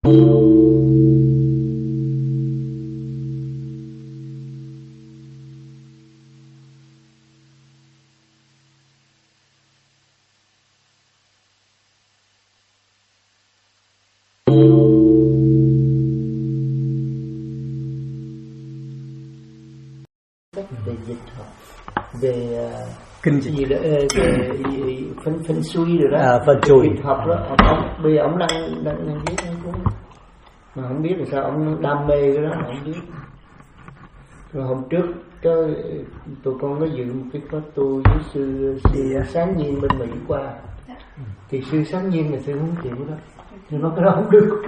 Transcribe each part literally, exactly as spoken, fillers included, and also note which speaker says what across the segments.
Speaker 1: Về dịch học, về
Speaker 2: kinh dịch
Speaker 1: gì đó, về phân phân suy rồi đó,
Speaker 2: à, phân chui
Speaker 1: dịch học đó, ông, bây giờ ông đang đang đang viết ông cũng mà không biết là sao ông đam mê cái đó, ông biết. Rồi hôm trước có tụi con có dự một cái khóa tu với sư sư Sáng Nhiên bên Mỹ qua, thì sư Sáng Nhiên là sư không chịu đó, thì nó cái đó không được.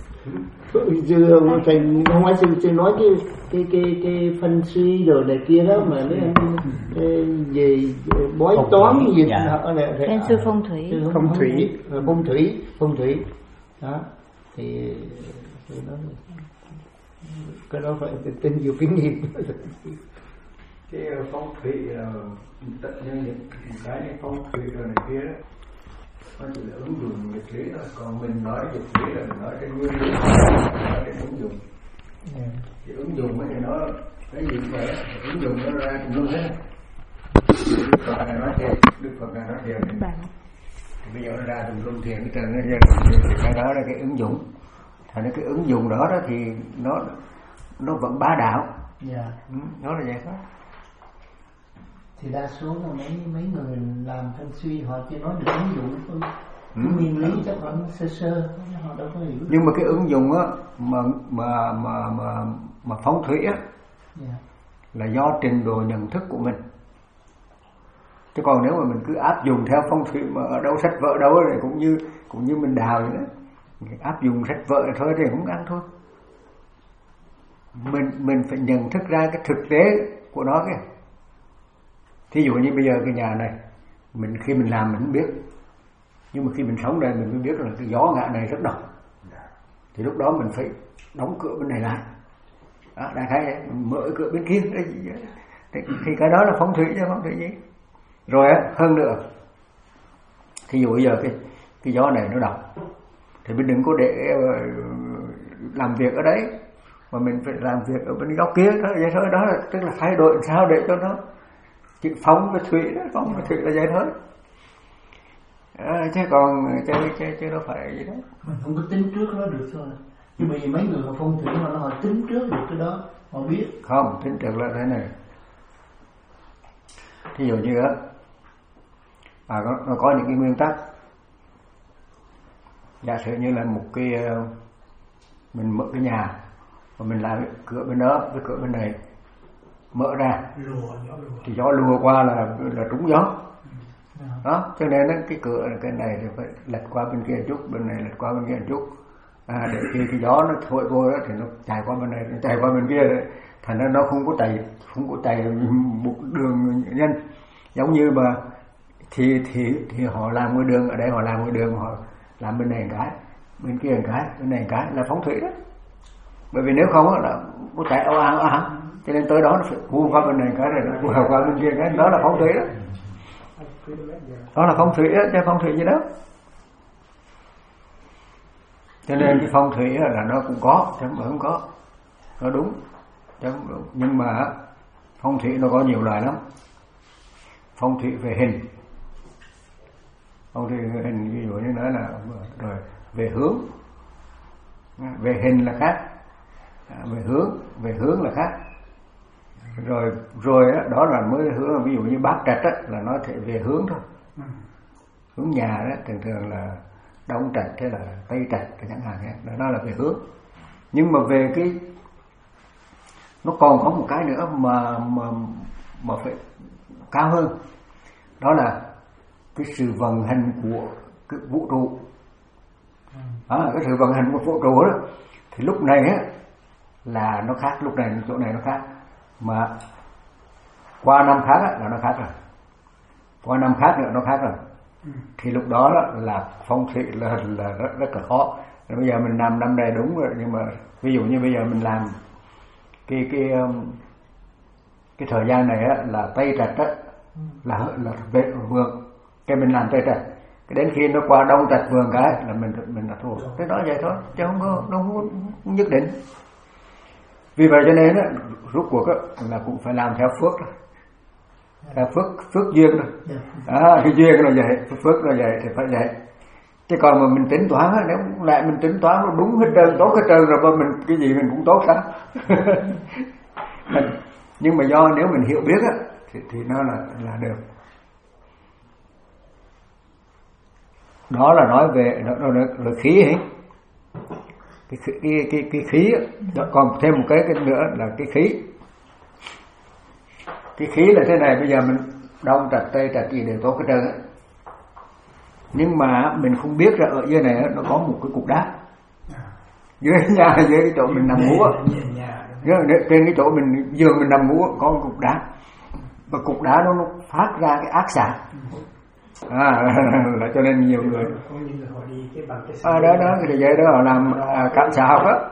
Speaker 1: Sư thầy không phải sư sư nói cái cái cái cái phân suy rồi này kia đó mà mấy anh về bói toán gì đó là
Speaker 3: bên sư phong thủy
Speaker 1: phong thủy phong thủy phong thủy đó thì, thì nó cái đó phải tin nhiều kinh nghiệm.
Speaker 4: Cái phong thủy là tất nhiên những cái phong thủy rồi này kia đó nó chỉ là ứng dụng dịch lý thôi, còn mình nói dịch lý là mình nói cái nguyên lý, nói cái ứng dụng. Yeah. Thì ứng dụng thì nó cái gì vậy? Ứng dụng nó ra cũng luôn hết. Đức Phật này nói thiền, Đức Phật này nói thiền thì, thì bây giờ nó ra tùm lum thiền cái trần nó thì cái đó là cái ứng dụng. Thành ra cái ứng dụng đó đó thì nó nó vẫn bá đạo.
Speaker 1: Yeah.
Speaker 4: Ừ, nó là vậy thôi.
Speaker 1: Thì đa số là mấy mấy người làm phân suy họ chỉ nói được ứng dụng thôi. Ừ. Nguyên lý chắc vẫn sơ sơ, họ đâu có hiểu.
Speaker 4: Nhưng mà cái ứng dụng á mà mà mà mà mà phong thủy á, yeah, là do trình độ nhận thức của mình. Chứ còn nếu mà mình cứ áp dụng theo phong thủy mà ở đâu sách vợ đâu thì cũng như cũng như mình đào vậy đó. Áp dụng sách vợ thôi thì cũng ăn thôi. Mình mình phải nhận thức ra cái thực tế của nó kìa. Thí dụ như bây giờ cái nhà này, mình khi mình làm mình không biết, nhưng mà khi mình sống đây mình mới biết là cái gió ngã này rất độc, thì lúc đó mình phải đóng cửa bên này lại, đó, đại khái đấy, mình mở cửa bên kia đấy, thì, thì cái đó là phong thủy chứ phong thủy gì. Rồi á, hơn nữa, thí dụ bây giờ cái cái gió này nó độc, thì mình đừng có để làm việc ở đấy, mà mình phải làm việc ở bên góc kia đó, vậy thôi. Đó là tức là thay đổi sao để cho nó chữ phong với thủy đó, phong với thủy là vậy thôi. À, chứ còn chứ, chứ, chứ đâu phải gì đó.
Speaker 1: Mình không có tính trước nó được thôi. Nhưng mà mấy người họ phong thủy mà nó họ tính trước được cái đó, họ biết.
Speaker 4: Không, tính trước là thế này. Thí dụ như á, à, nó, nó có những cái nguyên tắc. Giả sử như là một cái mình mở cái nhà và mình làm cái cửa bên đó với cửa bên này mở ra, lùa, gió lùa. Thì gió lùa qua là là trúng gió. Ừ. Đó, cho nên cái cửa cái này thì phải lật qua bên kia một chút, bên này lật qua bên kia một chút, à, để khi cái gió nó thổi vô đó thì nó chạy qua bên này, nó chạy qua bên kia đấy. Thành ra nó không có chạy, không có chạy một đường nhân. Giống như mà thì thì thì họ làm cái đường ở đây, họ làm cái đường, họ làm bên này một cái, bên kia một cái, bên này một cái là phong thủy đó. Bởi vì nếu không là nó chạy ảo ảo ảo, cho nên tới đó nó phải vua qua bên này cái này, nó vua qua bên kia cái, đó là phong thủy đó. Đó là phong thủy đó, chứ phong thủy gì đó. Cho nên cái phong thủy là nó cũng có, chứ không có, nó đúng, chứ không đúng. Nhưng mà phong thủy nó có nhiều loại lắm. Phong thủy về hình, phong thủy về hình ví dụ như nói là rồi về hướng, về hình là khác, về hướng, về hướng là khác. Rồi rồi đó, đó là mới hướng, ví dụ như bát trạch đó, là nó thể về hướng thôi. Hướng nhà đó thường thường là đông trạch hay là tây trạch chẳng hạn, đó, đó là về hướng. Nhưng mà về cái nó còn có một cái nữa mà mà mà phải cao hơn, đó là cái sự vận hành của cái vũ trụ. Đó, cái sự vận hành của vũ trụ đó thì lúc này á là nó khác, lúc này chỗ này nó khác, mà qua năm khác á, là nó khác rồi, qua năm khác nữa nó khác rồi. Ừ. Thì lúc đó là phong thủy là, là rất, rất là khó. Rồi bây giờ mình làm năm này đúng rồi, nhưng mà ví dụ như bây giờ mình làm cái cái cái thời gian này á, là tây trạch á, là là về vượng, cái mình làm tây trạch, Đến khi nó qua Đông Trạch Vườn cái là mình mình là thua. Cái đó vậy thôi, chứ không có nó không có nhất định. Vì vậy cho nên á, rốt cuộc á là cũng phải làm theo phước đó. Theo phước phước duyên đó. À, cái duyên là vậy, phước là vậy thì phải vậy. Chứ còn mà mình tính toán á, nếu lại mình tính toán nó đúng hết trơn, tốt hết trơn rồi mà mình cái gì mình cũng tốt sao? Nhưng mà do nếu mình hiểu biết á thì thì nó là là được. Đó là nói về nó là, là khí ấy. Cái cái cái cái khí đó, còn thêm một cái, cái nữa là cái khí. Cái khí là thế này, bây giờ mình Đông Trạch Tây Trạch gì đều tốt hết trơn á. Nhưng mà mình không biết ra ở dưới này nó có một cái cục đá. Dưới nhà, dưới cái chỗ mình nằm ngủ á. Trên cái chỗ mình giường mình nằm ngủ có một cục đá. Và cục đá nó, nó phát ra cái ác xạ. À, là cho nên nhiều người à, đó đó thì vậy đó họ làm à, cảm xã học á.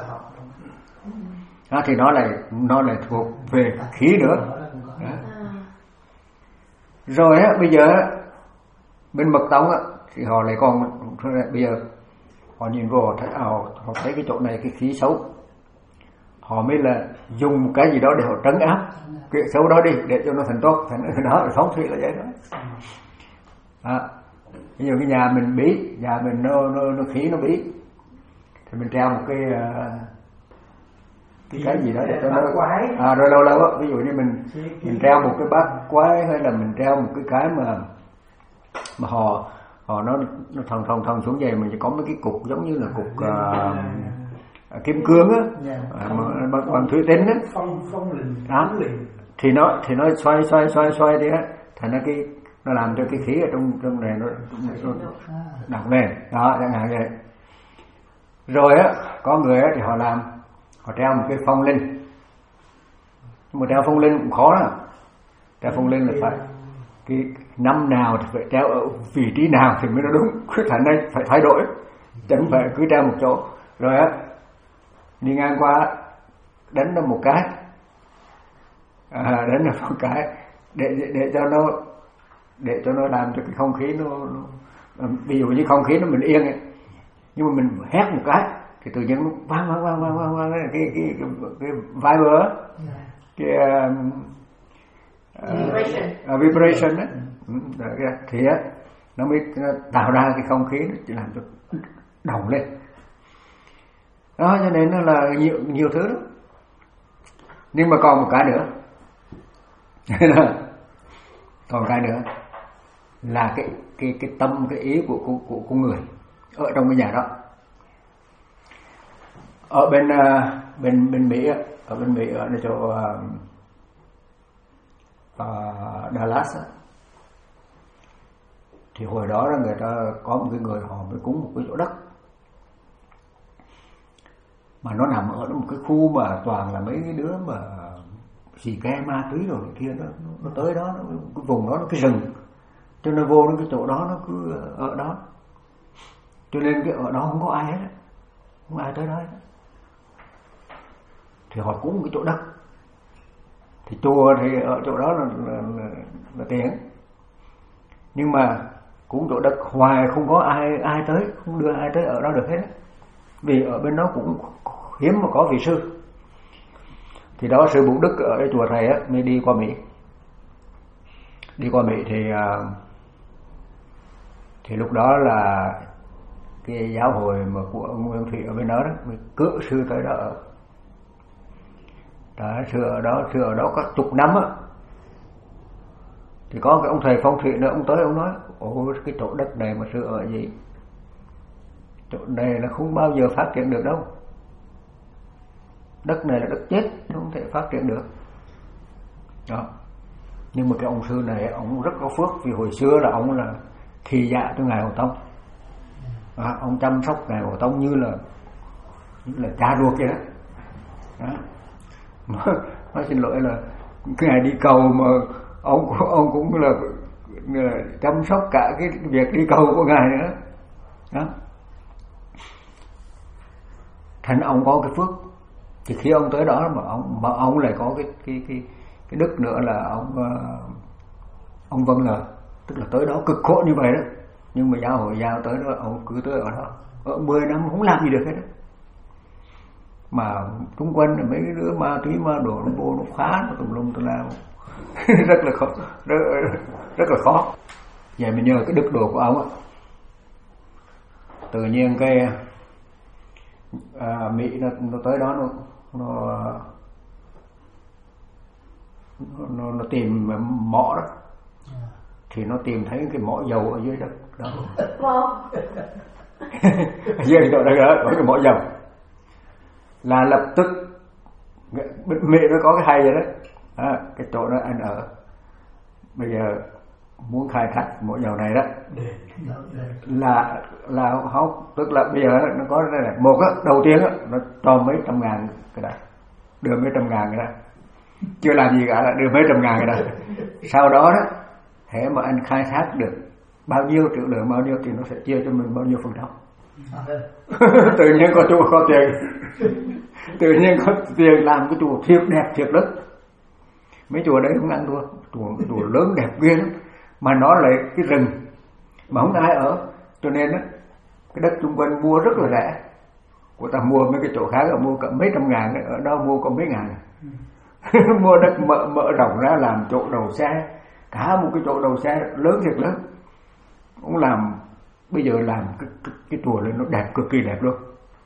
Speaker 4: À, thì nó lại nó lại thuộc về khí nữa. Đó. Rồi á bây giờ bên Mật Tông á thì họ lại còn bây giờ họ nhìn vô họ thấy họ, họ thấy cái chỗ này cái khí xấu, họ mới là dùng một cái gì đó để họ trấn áp cái xấu đó đi để cho nó thành tốt, thành đó là phóng thủy là vậy đó. À, ví dụ cái nhà mình bí, nhà mình nó nó, nó khí nó bí thì mình treo một cái cái, cái gì đó để cho nó à, rồi lâu lâu á, ví dụ như mình mình treo một cái bát quái hay là mình treo một cái cái mà mà họ họ nó nó thòng thòng thòng xuống vậy, mình chỉ có mấy cái cục giống như là cục uh, kim cương á, bằng, bằng, bằng thủy tinh á, đó thì nó thì nó xoay xoay xoay xoay đi á, thành ra cái nó làm cho cái khí ở trong trong này nó, nó đọng lên đó, chẳng hạn vậy. Rồi á có người á thì họ làm họ treo một cái phong linh, mà treo phong linh cũng khó đó. Treo phong linh là phải cái năm nào thì phải treo ở vị trí nào thì mới nó đúng, cái thành này phải thay đổi, chẳng phải cứ treo một chỗ. Rồi á đi ngang qua đánh nó một cái, à, đánh nó một cái để để cho nó để cho nó làm cho cái không khí nó, nó ví dụ như không khí nó mình yên ấy, nhưng mà mình hét một cái thì tự nhiên nó vang vang vang vang vang, vang cái cái cái, cái viber cái um,
Speaker 2: vibration
Speaker 4: uh, vibration đó, thì á nó mới nó tạo ra cái không khí nó chỉ làm cho đồng lên đó, cho nên nó là nhiều nhiều thứ đó. Nhưng mà còn một cái nữa còn cái nữa là cái cái cái tâm cái ý của của của, của người ở trong cái nhà đó. Ở bên uh, bên bên Mỹ ở bên Mỹ ở chỗ uh, uh, Dallas thì hồi đó là người ta có một cái người họ mới cúng một cái chỗ đất mà nó nằm ở một cái khu mà toàn là mấy cái đứa mà xì ke ma túy rồi kia đó, nó tới đó, nó, cái vùng đó nó cái rừng, cho nên vô nó cái chỗ đó nó cứ ở đó, cho nên cái ở đó không có ai hết, không ai tới đó hết. Thì họ cúng cái chỗ đất, thì chùa thì ở chỗ đó là, là, là, là tiền, nhưng mà cúng chỗ đất hoài không có ai ai tới, không đưa ai tới ở đó được hết, vì ở bên đó cũng hiếm mà có vị sư. Thì đó sư Bổn Đức ở chùa thầy á mới đi qua Mỹ, đi qua Mỹ thì thì lúc đó là cái giáo hội mà của ông Nguyên Thủy ở bên đó đó mới cử sư tới đó ở. Đó, sư ở đó sư ở đó có chục năm á, thì có cái ông thầy phong thủy nữa, ông tới ông nói ồ cái chỗ đất này mà sư ở gì, chỗ này là không bao giờ phát triển được đâu, đất này là đất chết, nó không thể phát triển được đó. Nhưng mà cái ông sư này ông rất có phước, vì hồi xưa là ông là thị dạ cho ngài Hồ Tông à, ông chăm sóc ngài Hồ Tông như là như là cha ruột vậy đó, đó. Nói xin lỗi là ngài đi cầu mà ông ông cũng là, là chăm sóc cả cái việc đi cầu của ngài nữa đó. Thành ông có cái phước, thì khi ông tới đó mà ông mà ông lại có cái cái cái cái đức nữa là ông ông vâng lời, tức là tới đó cực khổ như vậy đó Nhưng mà giáo hội giao tới đó, ông cứ tới ở đó ở mười năm không làm gì được hết đó. Mà xung quanh là mấy cái đứa ma túy ma đồ nó vô nó phá nó tùm lum tùm la rất là khó, rất, rất là khó. Vậy mình nhờ cái đức độ của ông á, tự nhiên cái à, Mỹ nó, nó tới đó nó nó nó, nó tìm mỏ đó, thì nó tìm thấy cái mỏ dầu ở dưới đất đó. Dưới đó đó có cái mỏ dầu, là lập tức Mỹ nó có cái hay vậy đó, à, cái chỗ đó anh ở bây giờ muốn khai thác mỏ dầu này đó là là không, tức là bây giờ nó có đây này, một á, đầu tiên á nó cho mấy trăm ngàn cái đó, đưa mấy trăm ngàn cái đó, chưa làm gì cả là đưa mấy trăm ngàn cái đó. Sau đó đó, hễ mà anh khai thác được bao nhiêu triệu lượng bao nhiêu thì nó sẽ chia cho mình bao nhiêu phần trăm. Tự nhiên có chùa có tiền, tự nhiên có tiền làm cái chùa thiệt đẹp thiệt lớn. Mấy chùa đấy không ăn thua, chùa chùa lớn đẹp ghê lắm, mà nó lại cái rừng mà không ai ở, cho nên á cái đất xung quanh mua rất là rẻ. Của ta mua mấy cái chỗ khác là mua cả mấy trăm ngàn, ở đó mua có mấy ngàn. Mua đất mở mở rộng ra làm chỗ đầu xe, cả một cái chỗ đầu xe lớn thiệt lớn. Cũng làm bây giờ làm cái cái, cái chùa lên nó đẹp, cực kỳ đẹp luôn.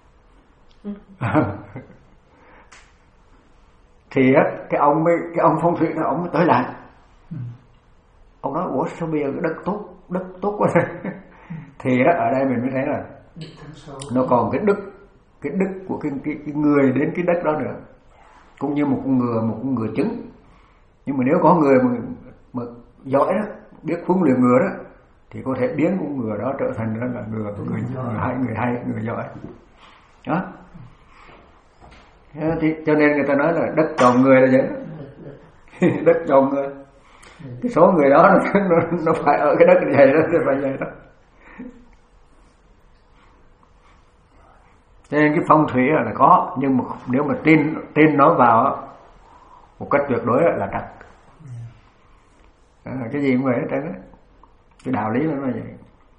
Speaker 4: Thì á cái ông mới cái ông phong thủy đó ông mới tới lại. Ông nói ủa sao bây giờ cái đất tốt, đất tốt quá. Thì á ở đây mình mới thấy là nó còn cái đức, cái đức của cái, cái, cái người đến cái đất đó nữa, cũng như một con ngựa, một con ngựa trứng. Nhưng mà nếu có người mà, mà giỏi đó, biết huấn luyện ngựa đó, thì có thể biến con ngựa đó trở thành đó là ngựa của người, người hay, người hay, người giỏi. Đó. Thì, cho nên người ta nói là đất chọn người là vậy đó. Đất chọn người. Cái số người đó nó, nó, nó phải ở cái đất này đó, nó phải vậy đó. Cho nên cái phong thủy là có, nhưng mà nếu mà tin tin nó vào một cách tuyệt đối là trật. À, cái gì cũng vậy hết trơn á, cái đạo lý nó là vậy.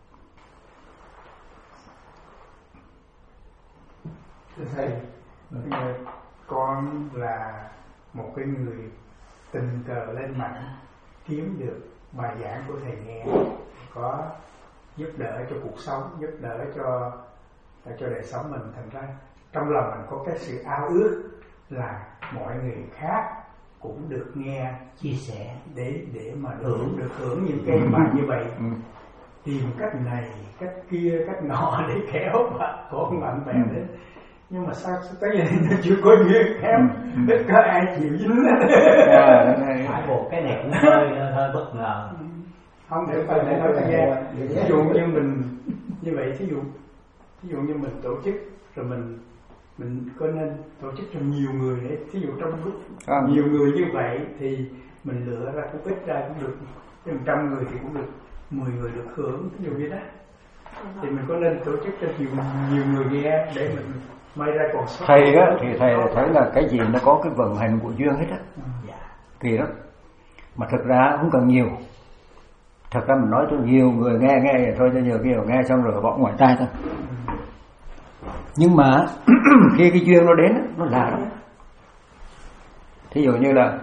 Speaker 2: Thưa thầy, con là một cái người tình cờ lên mạng kiếm được bài giảng của thầy nghe, có giúp đỡ cho cuộc sống, giúp đỡ cho cho đời sống mình. Thành ra trong lòng mình có cái sự ao ước là mọi người khác cũng được nghe chia sẻ để để mà được hưởng được hưởng những cái bài như vậy. Tìm cách này cách kia cách nọ để kéo bạn con bạn bè đến, nhưng mà sao tới giờ nó chưa có duyên kéo, ít có ai chịu dính.
Speaker 3: Phải bộ cái này cũng hơi hơi bất ngờ.
Speaker 2: Không thể phải để nói nghe. Ví dụ như mình như vậy, thí dụ ví dụ như mình tổ chức rồi mình mình có nên tổ chức cho nhiều người để thí dụ trong lúc à. nhiều người như vậy thì mình lựa ra cũng ít ra cũng được, một trăm người thì cũng được mười người được hưởng, ví dụ như đó. Thì mình có nên tổ chức cho nhiều nhiều người nghe để mình may ra còn sót.
Speaker 4: Thầy á thì thầy thấy là cái gì nó có cái vận hành của duyên hết á.
Speaker 2: Dạ.
Speaker 4: Kỳ lắm. Mà thực ra không cần nhiều. Thật ra mình nói cho nhiều người nghe nghe vậy thôi, cho nhiều người nghe xong rồi bỏ ngoài tai thôi. Nhưng mà khi cái duyên nó đến nó lạ lắm. Thí dụ như là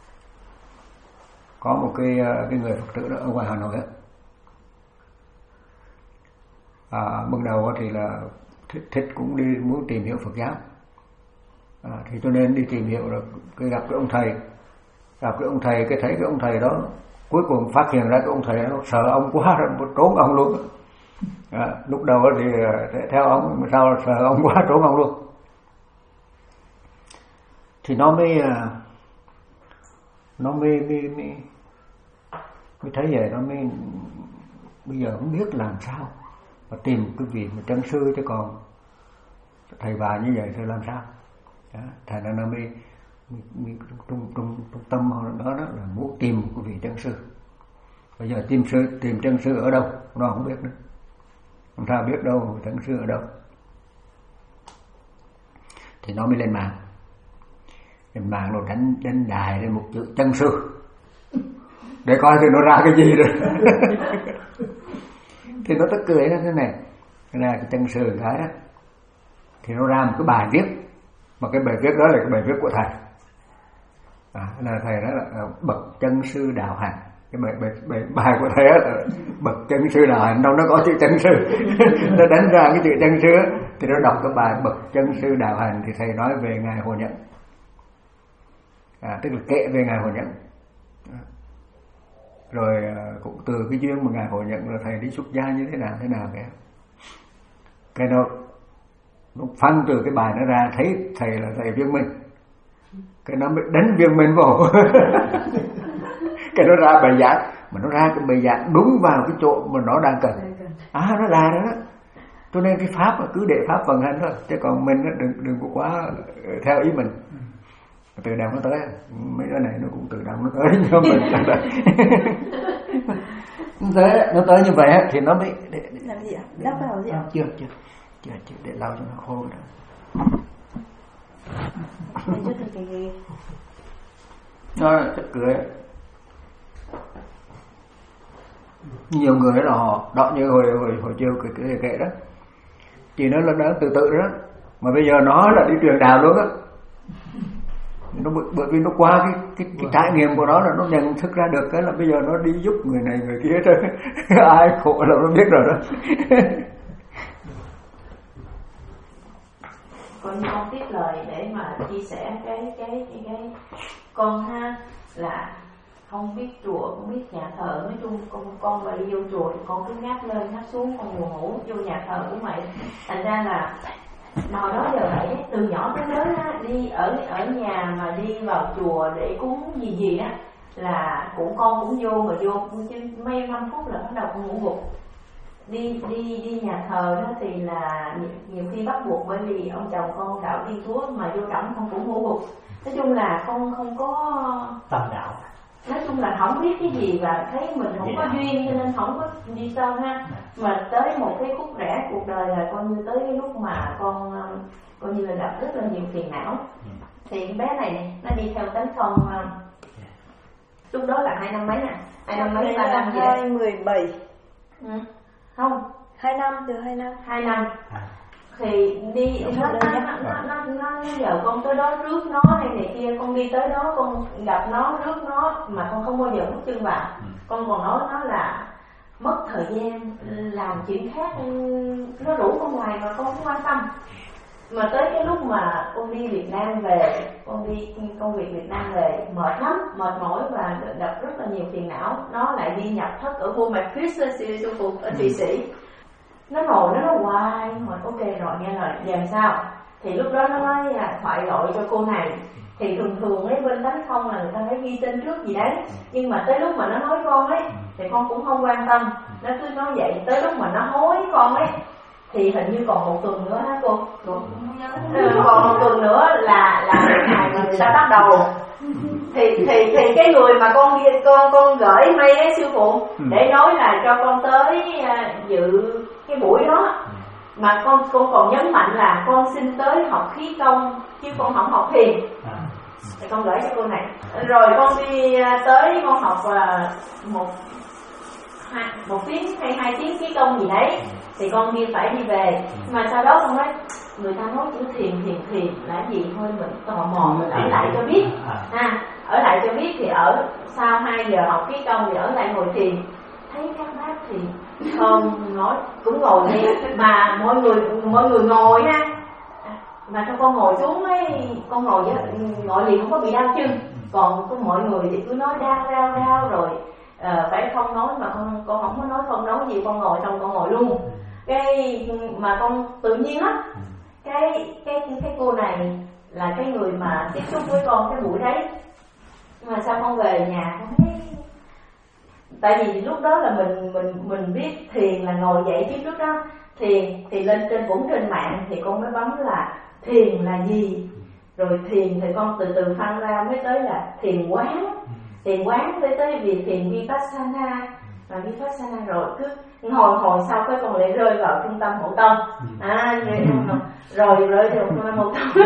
Speaker 4: có một cái cái người Phật tử đó ở ngoài Hà Nội á, à, ban đầu thì là thích, thích cũng đi muốn tìm hiểu Phật giáo, à, thì cho nên đi tìm hiểu rồi cái gặp cái ông thầy, gặp cái ông thầy cái thấy cái ông thầy đó cuối cùng phát hiện ra cái ông thầy nó sợ ông quá rồi trốn ông luôn. À, lúc đầu thì theo ông, mà sau sợ ông quá trốn ông luôn. Thì nó mới nó mới mới, mới, mới thấy vậy, nó mới bây giờ không biết làm sao mà tìm cái vị mà chân sư, chứ còn thầy bà như vậy thì làm sao. Đó, thành ra nó mới, mới, mới trung, trung, trung tâm đó, đó là muốn tìm một cái vị chân sư. Bây giờ tìm sư tìm chân sư ở đâu nó không biết nữa, không sao biết đâu chân sư ở đâu. Thì nó mới lên mạng, lên mạng rồi đánh đánh đài lên một chữ chân sư để coi thì nó ra cái gì rồi. Thì nó tức cười nó thế này, cái này cái chân sư cái đó, thì nó ra một cái bài viết, mà cái bài viết đó là cái bài viết của thầy. À, là thầy đó là bậc chân sư đạo hạnh. Cái bài, bài, bài, bài của thầy đó là bậc chân sư đạo hạnh, đâu nó có chữ chân sư. Nó đánh ra cái chữ chân sư đó, thì nó đọc cái bài bậc chân sư đạo hạnh, thì thầy nói về ngài Hồ Nhẫn. À, tức là kệ về ngài Hồ Nhẫn. Rồi cũng từ cái duyên mà ngài Hồ Nhẫn là thầy đi xuất gia như thế nào thế nào kìa, cái nó nó phân từ cái bài nó ra, thấy thầy là thầy Viên Minh, cái nó mới đánh Viên Minh vào. Cái nó ra bài giảng, mà nó ra cái bài giảng đúng vào cái chỗ mà nó đang cần. À, nó là đó đó. Cho nên cái pháp là cứ để pháp vận hành thôi, chứ còn mình đừng đừng có quá theo ý mình. Từ đầu nó tới, mấy cái này nó cũng từ đầu nó tới cho mình. Thế nó tới như vậy thì nó mới để, để,
Speaker 5: làm gì ạ? Đắp vào gì ạ?
Speaker 4: Chưa chưa chưa chưa để lau cho nó khô rồi.
Speaker 5: Để cho thầy cái gì?
Speaker 4: Nó tức cười. Nhiều người là họ đọ như hồi hồi hồi chiều cái cái kệ đó, chỉ nó là đó từ từ đó, mà bây giờ nó là đi truyền đạo luôn á. Nó bởi vì nó qua cái cái, cái trải nghiệm của nó là nó nhận thức ra được cái là bây giờ nó đi giúp người này người kia thôi. Ai khổ là nó biết rồi đó.
Speaker 6: Coi như con tiếp lời để mà chia sẻ cái cái cái, cái con ha, là không biết chùa, không biết nhà thờ, nói chung con con mà đi vô chùa thì con cứ ngáp lên ngáp xuống, con buồn ngủ, vô nhà thờ cũng vậy. Thành ra là hồi đó giờ vậy, từ nhỏ tới lớn á, đi ở ở nhà mà đi vào chùa để cúng gì gì á là cũng con cũng vô, mà vô chứ mấy năm phút là bắt đầu con ngủ gục. Đi đi đi nhà thờ đó thì là nhiều, nhiều khi bắt buộc, bởi vì ông chồng con đạo Thiên Chúa mà vô trọng con cũng ngủ gục. Nói chung là không không có
Speaker 3: tâm đạo,
Speaker 6: nói chung là không biết cái gì và thấy mình không có duyên cho nên không có đi sâu ha. Mà tới một cái khúc rẽ cuộc đời là coi như tới cái lúc mà con coi như là gặp rất là nhiều phiền não. Thì cái bé này nó đi theo tánh không, lúc đó là hai năm mấy nè, hai năm mấy ba năm gì đấy,
Speaker 5: hai mười bảy.
Speaker 6: Ừ. Không,
Speaker 5: hai năm, từ hai năm.
Speaker 6: hai năm. Thì đi nó nó nó nó nó giờ con tới đó rước nó hay này kia, con đi tới đó con gặp nó rước nó mà con không bao giờ bước chân vào. Con còn nói nó là mất thời gian làm chuyện khác, nó rủ con ngoài mà con không quan tâm. Mà tới cái lúc mà con đi Việt Nam về, con đi công việc Việt Nam về mệt lắm, mệt mỏi và gặp rất là nhiều phiền não. Nó lại đi nhập thất ở vô mặt Chris sư phụ ở Thụy Sĩ. Nó ngồi nó nói hoài, hỏi ok rồi nghe lời làm sao. Thì lúc đó nó nói là thoại gọi cho cô này. Thì thường thường ấy bên tánh không là người ta phải ghi tên trước gì đấy. Nhưng mà tới lúc mà nó nói con ấy thì con cũng không quan tâm. Nó cứ nói vậy, tới lúc mà nó hối con ấy thì hình như còn một tuần nữa hả cô? Ừ, còn một tuần nữa là là ngày mà người ta bắt đầu. Thì thì thì cái người mà con con con gửi mail ấy sư phụ để nói là cho con tới uh, dự cái buổi đó, mà con con còn nhấn mạnh là con xin tới học khí công chứ con không học thiền. Thì con gửi cho cô này. Rồi con đi uh, tới con học uh, một hai, một tiếng hay hai tiếng khí công gì đấy. Thì con đi phải đi về. Mà sau đó con nói người ta nói chữ thiền thiền thiền là gì thôi, mình tò mò mình ở lại cho biết. À, ở lại cho biết thì ở sau hai giờ học khí công thì ở lại ngồi thiền. Thấy các bác thì không nói cũng ngồi đi mà mọi người mọi người ngồi ha. Mà sao con ngồi xuống ấy, con ngồi với ngồi gì không có bị đau chân. Còn có mọi người thì cứ nói đau đau đau rồi à, phải không nói, mà con con không có nói không nói gì, con ngồi xong con ngồi luôn. Cái mà con tự nhiên á, cái cái cái cô này là cái người mà tiếp xúc với con cái buổi đấy. Mà sao con về nhà con thấy, tại vì lúc đó là mình mình mình biết thiền là ngồi dậy trước trước đó, thiền thì lên trên cũng trên mạng thì con mới bấm là thiền là gì, rồi thiền thì con từ từ phân ra mới tới là thiền quán. Thiền quán tới tới vì thiền vipassana, và vipassana rồi cứ hồi hồi sau cái con lại rơi vào trung tâm hộ tâm. À rồi rơi vào trung tâm hộ tâm.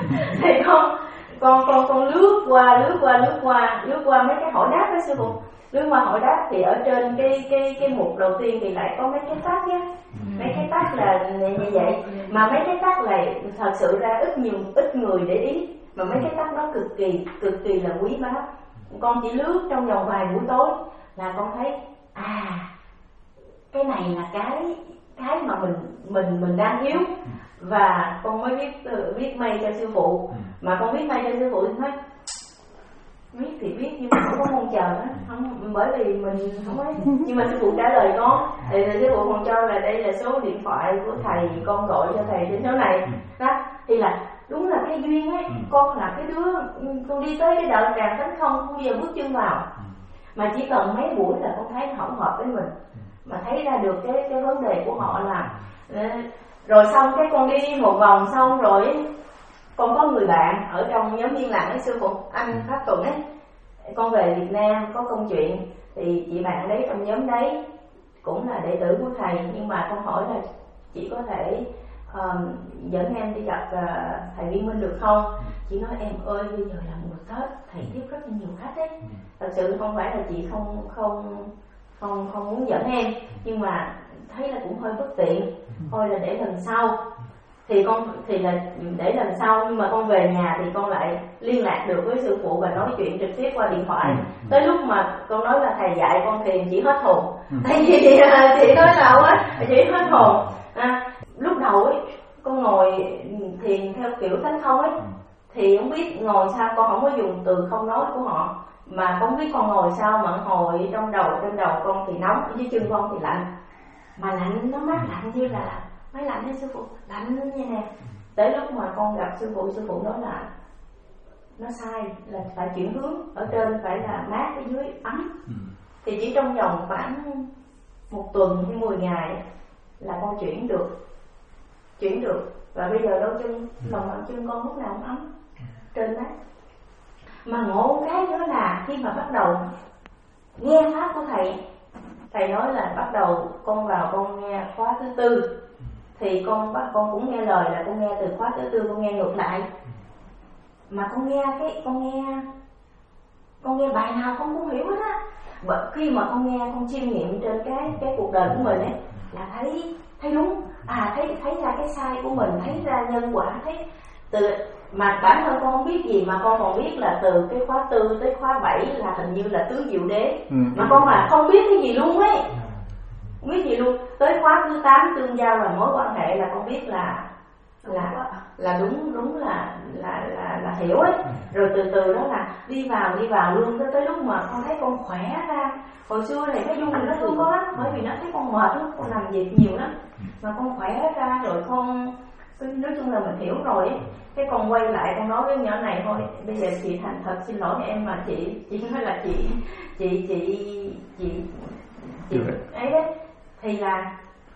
Speaker 6: Thì con con con con lướt qua lướt qua lướt qua lướt qua mấy cái hỏi đáp đó sư phụ. Lúc mà hỏi đáp thì ở trên cái cái cái mục đầu tiên thì lại có mấy cái tắt á, mấy cái tắt là như vậy, mà mấy cái tắt này thật sự ra ít nhiều ít người để ý, mà mấy cái tắt đó cực kỳ cực kỳ là quý báu. Con chỉ lướt trong vòng vài buổi tối là con thấy à cái này là cái cái mà mình mình mình đang thiếu, và con mới biết viết mail cho sư phụ. Mà con viết mail cho sư phụ thì nói viết thì viết nhưng mà không có mong chờ đó, không, bởi vì mình không có. Nhưng mà sư phụ trả lời con thì sư phụ còn cho là đây là số điện thoại của thầy, con gọi cho thầy trên số này đó. Thì là đúng là cái duyên ấy, con là cái đứa con đi tới cái đạo tràng tánh không không bao giờ bước chân vào, mà chỉ cần mấy buổi là con thấy không hợp với mình, mà thấy ra được cái cái vấn đề của họ là rồi. Xong cái con đi một vòng xong rồi con có người bạn ở trong nhóm liên lạc với sư phụ anh Pháp Tuấn ấy, con về Việt Nam có công chuyện thì chị bạn đấy trong nhóm đấy cũng là đệ tử của thầy, nhưng mà con hỏi là chị có thể um, dẫn em đi gặp uh, thầy Viên Minh được không? Chị nói em ơi bây giờ là mùa Tết, thầy tiếp rất là nhiều khách ấy, thật sự không phải là chị không không không không muốn dẫn em, nhưng mà thấy là cũng hơi bất tiện, thôi là để lần sau. Thì con thì là để lần sau, nhưng mà con về nhà thì con lại liên lạc được với sư phụ và nói chuyện trực tiếp qua điện thoại. Ừ. Tới lúc mà con nói là thầy dạy con thiền chỉ hết hồn. Ừ. Tại vì chị nói là á, chỉ hết hồn. À, lúc đầu ấy con ngồi thiền theo kiểu tánh không ấy, thì không biết ngồi sao con không có dùng từ không nói của họ, mà không biết con ngồi sao mà hồi trong đầu trên đầu con thì nóng, dưới chân con thì lạnh, mà lạnh nó mát lạnh như là máy lạnh đấy sư phụ, lạnh như nè. Tới lúc mà con gặp sư phụ, sư phụ nói là nó sai, là phải chuyển hướng, ở trên phải là mát, ở dưới ấm. Ừ. Thì chỉ trong vòng khoảng một tuần hay mười ngày là con chuyển được, chuyển được. Và bây giờ đôi chân, lòng bàn chân con lúc nào cũng ấm, trên mát. Mà ngộ cái nữa là khi mà bắt đầu nghe pháp của thầy, thầy nói là bắt đầu con vào con nghe khóa thứ tư, thì con bắt con cũng nghe lời là con nghe từ khóa thứ tư, con nghe ngược lại, mà con nghe cái con nghe con nghe bài nào con cũng hiểu hết á. Bởi khi mà con nghe, con chiêm nghiệm trên cái cái cuộc đời của mình ấy, là thấy thấy đúng, à thấy thấy ra cái sai của mình, thấy ra nhân quả, thấy từ mà bản thân con không biết gì, mà con còn biết là từ cái khóa tư tới khóa bảy là hình như là tứ diệu đế, ừ. mà con là không biết cái gì luôn ấy, không biết gì luôn. Tới khóa thứ tám tương giao là mối quan hệ là con biết là là là đúng đúng là là là, là hiểu ấy. Rồi từ từ đó là đi vào đi vào luôn, tới tới lúc mà con thấy con khỏe ra. Hồi xưa này cái dung nó thương con lắm, bởi vì nó thấy con mệt lắm, con làm việc nhiều lắm, mà con khỏe ra rồi con nói chung là mình hiểu rồi ấy. Cái con quay lại con nói với nhỏ này thôi, bây giờ chị thành thật xin lỗi em, mà chị chị nói là chị chị chị chị chị ấy đấy, thì là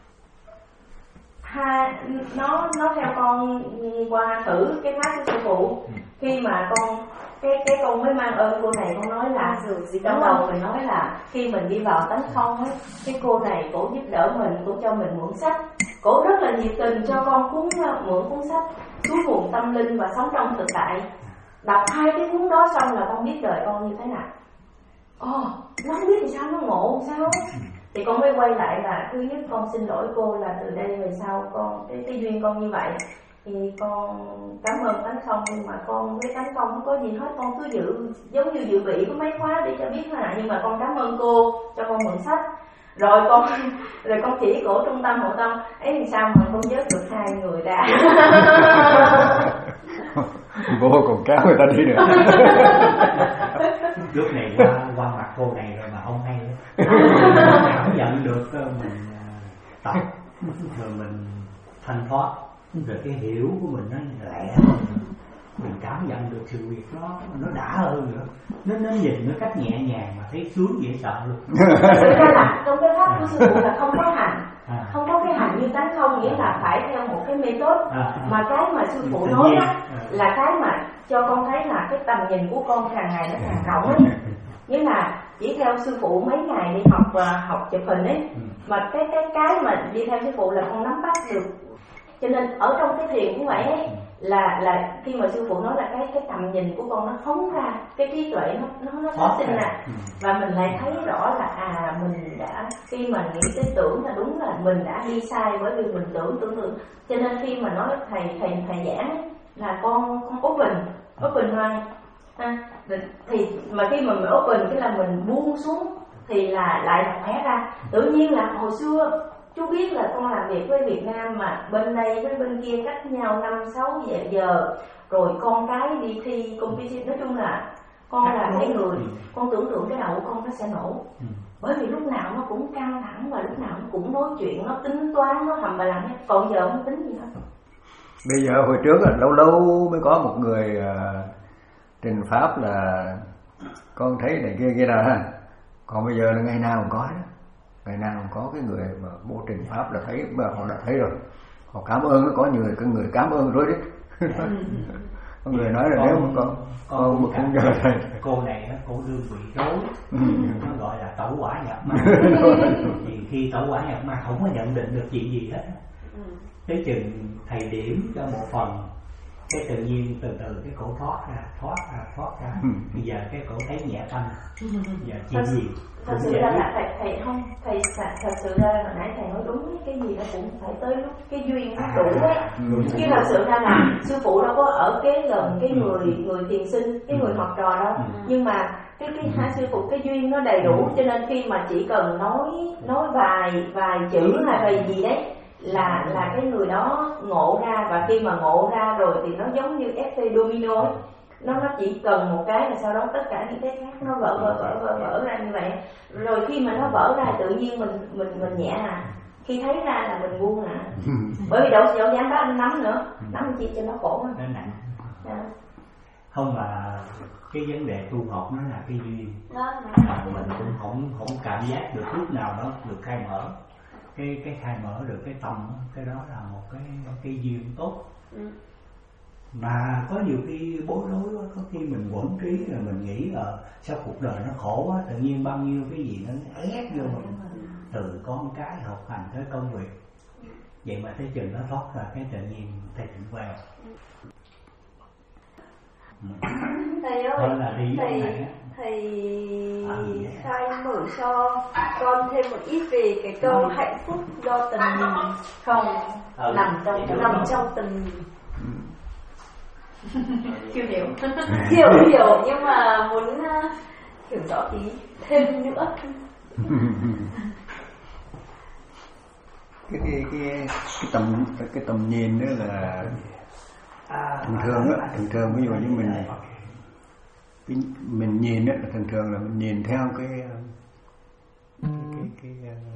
Speaker 6: ha, nó nó theo con qua thử cái pháp của sư phụ. Khi mà con cái cái con mới mang ơn cô này, con nói là trong đầu mình nói là khi mình đi vào tánh không ấy, cái cô này cổ giúp đỡ mình, cổ cho mình mượn sách, cổ rất là nhiệt tình cho con cuốn mượn cuốn sách Suối nguồn tâm linh và sống trong thực tại. Đọc hai cái cuốn đó xong là con biết đời con như thế nào. Ồ, oh, nó không biết thì sao, nó ngộ sao ấy. Thì con mới quay lại là thứ nhất con xin lỗi cô là từ đây về sau con cái, cái duyên con như vậy, thì con cảm ơn tánh không, nhưng mà con với tánh không không có gì hết, con cứ dự giống như dự bị có mấy khóa để cho biết là, nhưng mà con cảm ơn cô cho con mượn sách. Rồi con rồi con chỉ cổ trung tâm hộ tâm ấy, thì sao mà con vớt được hai người ra.
Speaker 4: Vô còn kéo người ta đi được.
Speaker 3: Lúc này qua qua mặt cô này rồi mà không hay cảm nhận được mình tập rồi mình thanh thoát, rồi cái hiểu của mình nó lẹ hơn, mình cảm nhận được sự việc nó nó đã hơn nữa, nó nó nhìn nó cách nhẹ nhàng mà thấy sướng dễ sợ luôn.
Speaker 6: Thực ra là trong cái pháp của sư phụ là không có hành, à. không có cái hành như tánh không, nghĩa là phải theo một cái method, à. mà cái mà sư phụ nói á, à. là cái mà cho con thấy là cái tầm nhìn của con càng ngày nó càng rộng ấy. Nghĩa là chỉ theo sư phụ mấy ngày đi học uh, học chụp hình ấy, ừ. mà cái cái cái mà đi theo sư phụ là con nắm bắt được. Cho nên ở trong cái thiền cũng vậy ấy, là là khi mà sư phụ nói là cái cái tầm nhìn của con nó phóng ra, cái trí tuệ nó nó nó phát sinh ra, và mình lại thấy rõ là à mình đã khi mà nghĩ tới tưởng là đúng là mình đã đi sai, bởi vì mình tưởng tưởng tưởng cho nên khi mà nói thầy thầy thầy giảng ấy, là con con open open mind ha, thì mà khi mà mình open cái là mình buông xuống thì là lại khỏe ra. Tự nhiên là hồi xưa chú biết là con làm việc với Việt Nam mà bên đây với bên kia cách nhau năm sáu giờ, giờ rồi con cái đi thi competition, nói chung là con là cái người con tưởng tượng cái đầu của con nó sẽ nổ, bởi vì lúc nào nó cũng căng thẳng và lúc nào nó cũng nói chuyện, nó tính toán, nó thầm bà làm hết. Còn giờ không tính gì hết.
Speaker 4: Bây giờ hồi trước là lâu lâu mới có một người uh, trình pháp là con thấy này kia kia nào ha, còn bây giờ là ngày nào cũng có đó. Ngày nào cũng có cái người mà bố trình pháp là thấy, mà họ đã thấy rồi, họ cảm ơn, có nhiều cái người cảm ơn rồi đấy. Có người nói là nếu mà con con một con giờ thầy
Speaker 3: cô này cô đương bị rối, nó gọi là tẩu quả nhập ma. Thì khi tẩu quả nhập ma không có nhận định được chuyện gì hết, tới chừng thầy điểm cho một phần, cái tự nhiên từ từ cái cổ thoát ra thoát ra thoát ra, bây giờ cái cổ thấy nhẹ tâm, giờ chuyện gì
Speaker 6: thật sự ra là thầy thầy không thầy thật sự ra là nãy thầy nói đúng, cái gì nó cũng phải tới lúc cái duyên nó đủ đấy, chứ thật sự ra là sư phụ đâu có ở kế gần cái người người thiền sinh, cái người học trò đâu, nhưng mà cái cái hai sư phụ cái duyên nó đầy đủ, cho nên khi mà chỉ cần nói nói vài vài chữ hay vài gì đấy là là cái người đó ngộ ra, và khi mà ngộ ra rồi thì nó giống như effect domino ấy. nó nó chỉ cần một cái là sau đó tất cả những cái khác nó vỡ vỡ vỡ vỡ vỡ ra như vậy, rồi khi mà nó vỡ ra tự nhiên mình mình mình nhẹ à, khi thấy ra là mình buông à, bởi vì đâu đâu dám bắt anh nắm nữa, nắm chỉ cho nó khổ
Speaker 3: nó nặng.
Speaker 6: À.
Speaker 3: Không, mà cái vấn đề tu học nó là cái duyên, mà mình cũng không không cảm giác được lúc nào nó được khai mở, cái cái khai mở được cái tâm, cái đó là một cái cái duyên tốt. Ừ. Mà có nhiều khi bối rối quá, có khi mình quẩn trí rồi mình nghĩ là sao cuộc đời nó khổ quá, tự nhiên bao nhiêu cái gì nó ép vô mình, từ con cái học hành tới công việc, vậy mà tới chừng nó thoát ra cái tự nhiên thầy tỉnh về.
Speaker 5: Thầy ơi, thầy, thầy khai mở cho con thêm một ít về cái câu hạnh phúc do tầm nhìn không
Speaker 6: ừ. nằm trong
Speaker 5: nằm trong tầm nhìn.
Speaker 6: Chưa hiểu.
Speaker 5: Hiểu hiểu nhưng mà muốn uh, hiểu rõ tí thêm nữa.
Speaker 4: cái cái cái cái tầm cái tầm nhìn đó là thường thường á, thường thường ví dụ như mình cái, mình nhìn á, thường thường là mình nhìn theo cái cái cái, cái,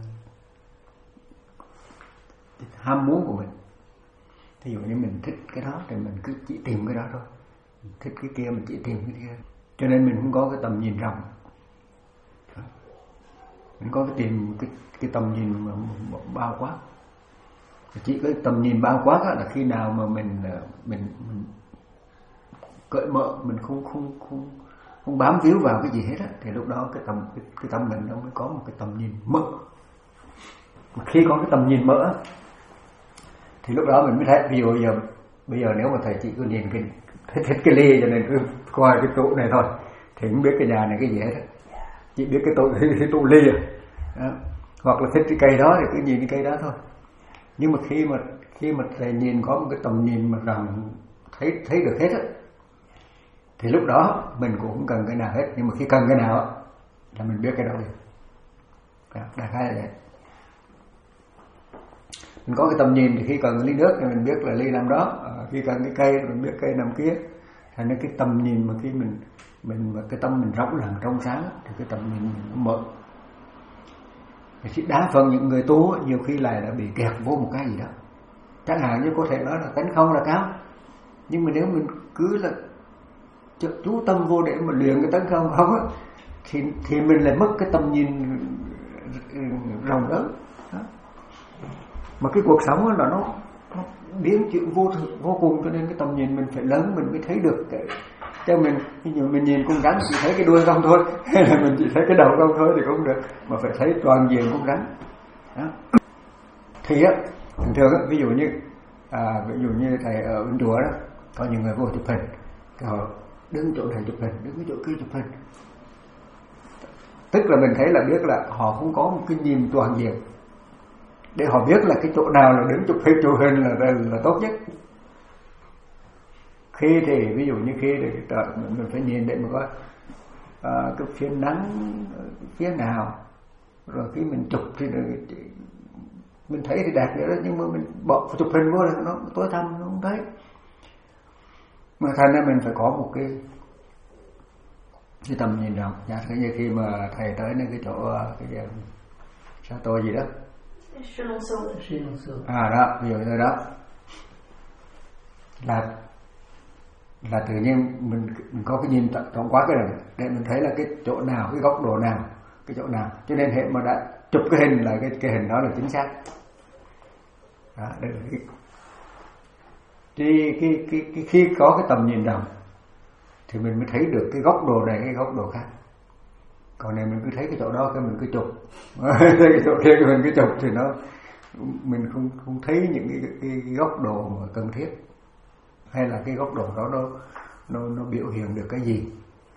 Speaker 4: cái ham muốn của mình. Ví dụ như mình thích cái đó thì mình cứ chỉ tìm cái đó thôi, mình thích cái kia mình chỉ tìm cái kia, cho nên mình không có cái tầm nhìn rộng. Mình có cái tìm cái cái tầm nhìn mà bao quát. Chỉ có tầm nhìn bao quát là khi nào mà mình mình, mình cởi mở, mình không không không không bám víu vào cái gì hết á, thì lúc đó cái tầm cái, cái tâm mình nó mới có một cái tầm nhìn mở. Mà khi có cái tầm nhìn mở thì lúc đó mình mới thấy, ví dụ bây giờ bây giờ nếu mà thầy chỉ có nhìn cái thích, thích cái ly cho nên cứ coi cái tủ này thôi thì không biết cái nhà này cái gì hết, chỉ biết cái tủ cái tủ ly đó. Hoặc là thích cái cây đó thì cứ nhìn cái cây đó thôi. Nhưng mà khi mà khi mà thầy nhìn có một cái tầm nhìn mà rằng thấy thấy được hết á, thì lúc đó mình cũng không cần cái nào hết, nhưng mà khi cần cái nào á là mình biết cái đó liền. Đại khái là vậy. Mình có cái tầm nhìn thì khi cần ly nước thì mình biết là ly nằm đó, à, khi cần cái cây mình biết cây nằm kia. Thành ra cái tầm nhìn mà khi mình mình mà cái tâm mình rộng lặng trong sáng thì cái tầm nhìn mình nó mở. Thì đa phần những người tu nhiều khi lại đã bị kẹt vô một cái gì đó. Chẳng hạn như có thể nói là tánh không là cao, nhưng mà nếu mình cứ là chú tâm vô để mà luyện cái tánh không không á, thì thì mình lại mất cái tầm nhìn rộng lớn. Mà cái cuộc sống là nó, nó biến chuyển vô thực vô cùng, cho nên cái tầm nhìn mình phải lớn mình mới thấy được cái. Cho mình ví dụ mình nhìn con rắn chỉ thấy cái đuôi không thôi, hay là mình chỉ thấy cái đầu không thôi thì không được, mà phải thấy toàn diện con rắn. Đó. Thì á thường thường á, ví dụ như à, ví dụ như thầy ở bên chùa đó Có những người vô chụp hình, họ đứng chỗ này chụp hình, đứng cái chỗ kia chụp hình, tức là mình thấy là biết là họ không có một cái nhìn toàn diện để họ biết là cái chỗ nào là đứng chụp hình chụp hình là, là là tốt nhất. Khi thì ví dụ như khi thì mình phải nhìn để mà có à, cái phía nắng phía nào, rồi khi mình chụp thì mình thấy thì đẹp vậy đó, nhưng mà mình bỏ chụp hình vô là nó tối tăm, nó không thấy. Mà thành ra mình phải có một cái cái tầm nhìn rộng. Giả sử như khi mà thầy tới đến cái chỗ cái sao tôi gì đó, à đó, ví dụ như đó là là tự nhiên mình, mình có cái nhìn tổng quát cái này để mình thấy là cái chỗ nào, cái góc độ nào, cái chỗ nào, cho nên hệ mà đã chụp cái hình là cái cái hình đó là chính xác. Đó, đây là cái Thì cái, cái, cái, khi có cái tầm nhìn rộng thì mình mới thấy được cái góc độ này, cái góc độ khác. Còn này mình cứ thấy cái chỗ đó cái mình cứ chụp, cái chỗ kia mình cứ chụp thì nó mình không không thấy những cái, cái, cái góc độ mà cần thiết, hay là cái góc độ đó nó nó nó biểu hiện được cái gì.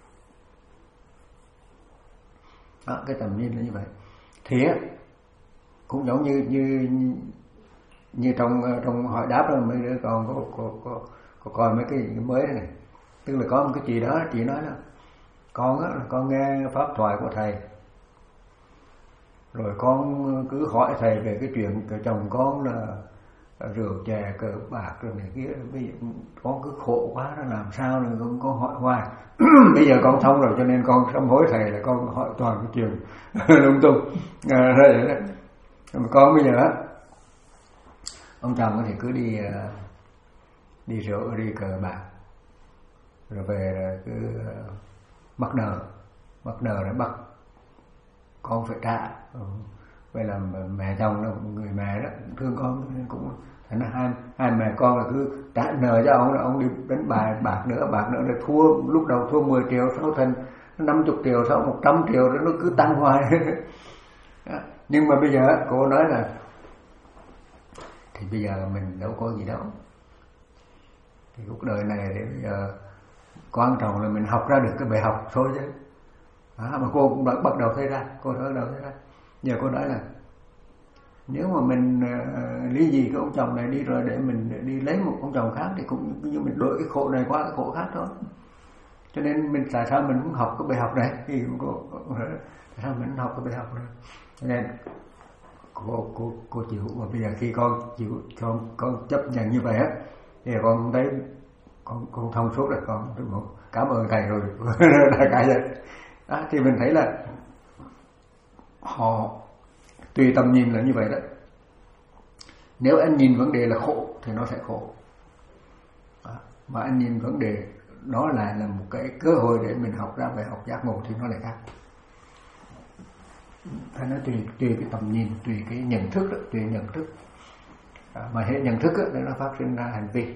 Speaker 4: Đó, cái tầm nhìn là như vậy. Thì cũng giống như như như trong trong hỏi đáp đó, mấy đứa con có có có có coi mấy cái mới này, tức là có một cái chị đó, chị nói là con á, con nghe pháp thoại của thầy, rồi con cứ hỏi thầy về cái chuyện chồng con là rượu chè cờ bạc rồi này kia, bây giờ con cứ khổ quá, nó làm sao rồi con con hỏi hoài. Bây giờ con xong rồi cho nên con sám hối thầy là con hỏi toàn cái chuyện lung tung. À, rồi mà con bây giờ á, ông chồng thì cứ đi đi rượu, đi cờ bạc, rồi về cứ mắc nợ, mắc nợ rồi bắt con phải trả. Vậy là mẹ chồng là người mẹ đó thương con, nên cũng thành ra hai hai mẹ con là cứ trả nợ cho ông, là ông đi đánh bài bạc nữa, bạc nữa rồi thua, lúc đầu thua mười triệu, sau thành năm mươi triệu, sau một trăm triệu, rồi nó cứ tăng hoài. Nhưng mà bây giờ cô nói là thì bây giờ mình đâu có gì đâu, thì cuộc đời này để bây giờ quan trọng là mình học ra được cái bài học thôi chứ. À, mà cô cũng bắt đầu thấy ra, cô bắt đầu thấy ra. Giờ cô nói là nếu mà mình uh, lý gì cái ông chồng này đi rồi để mình đi lấy một ông chồng khác thì cũng như mình đổi cái khổ này qua cái khổ khác thôi. Cho nên mình tại sao mình muốn học cái bài học này, thì cô, cô tại sao mình học cái bài học này. Cho nên cô cô cô chịu, và bây giờ khi con chịu, con con chấp nhận như vậy á, thì con thấy con con thông suốt rồi, con cảm ơn thầy rồi đại cả vậy. Đó, thì mình thấy là họ tùy tầm nhìn là như vậy đó. Nếu anh nhìn vấn đề là khổ thì nó sẽ khổ, đó. Mà anh nhìn vấn đề đó lại là một cái cơ hội để mình học ra bài học giác ngộ thì nó lại khác. Thế nó tùy tùy cái tầm nhìn, tùy cái nhận thức đó, tùy nhận thức. À, mà hệ nhận thức đó, để nó phát sinh ra hành vi.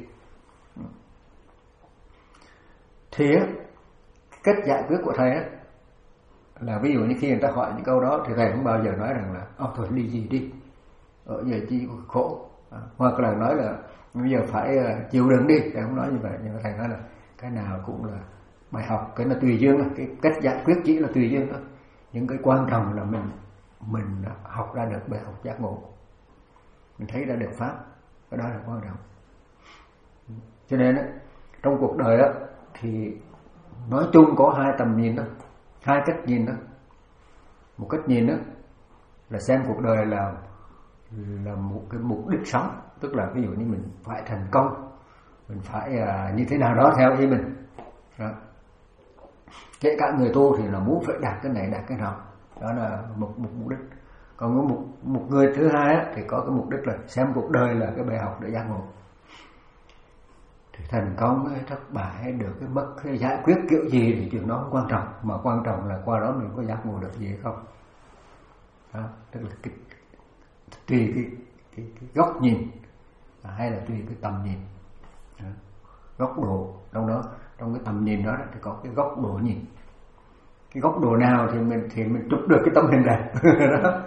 Speaker 4: Thì cách giải quyết của thầy á, là ví dụ như khi người ta hỏi những câu đó thì thầy không bao giờ nói rằng là ô thôi đi gì đi, ở giờ chi khổ, à, hoặc là nói là bây giờ phải uh, chịu đựng đi, thầy không nói như vậy. Nhưng mà thầy nói là cái nào cũng là bài học, cái là tùy duyên, cái cách giải quyết chỉ là tùy duyên thôi. Những cái quan trọng là mình mình học ra được bài học giác ngộ, mình thấy ra được pháp, cái đó là quan trọng. Cho nên trong cuộc đời đó, thì nói chung có hai tầm nhìn đó, hai cách nhìn đó. Một cách nhìn đó là xem cuộc đời là là một cái mục đích sống, tức là ví dụ như mình phải thành công, mình phải uh, như thế nào đó theo ý mình đó. Kể cả người tu thì là muốn phải đạt cái này đạt cái nào, đó là một, một mục đích. Còn có một một người thứ hai á, thì có cái mục đích là xem cuộc đời là cái bài học để giác ngộ. Thì thành công hay thất bại hay được cái mất hay giải quyết kiểu gì thì chuyện đó không quan trọng, mà quan trọng là qua đó mình có giác ngộ được gì hay không. Đó, tức là cái, tùy cái, cái, cái góc nhìn hay là tùy cái tầm nhìn. Đó, góc độ trong đó, trong cái tầm nhìn đó thì có cái góc độ nhìn. Cái góc độ nào thì mình thì mình chụp được cái tấm hình này. Đó.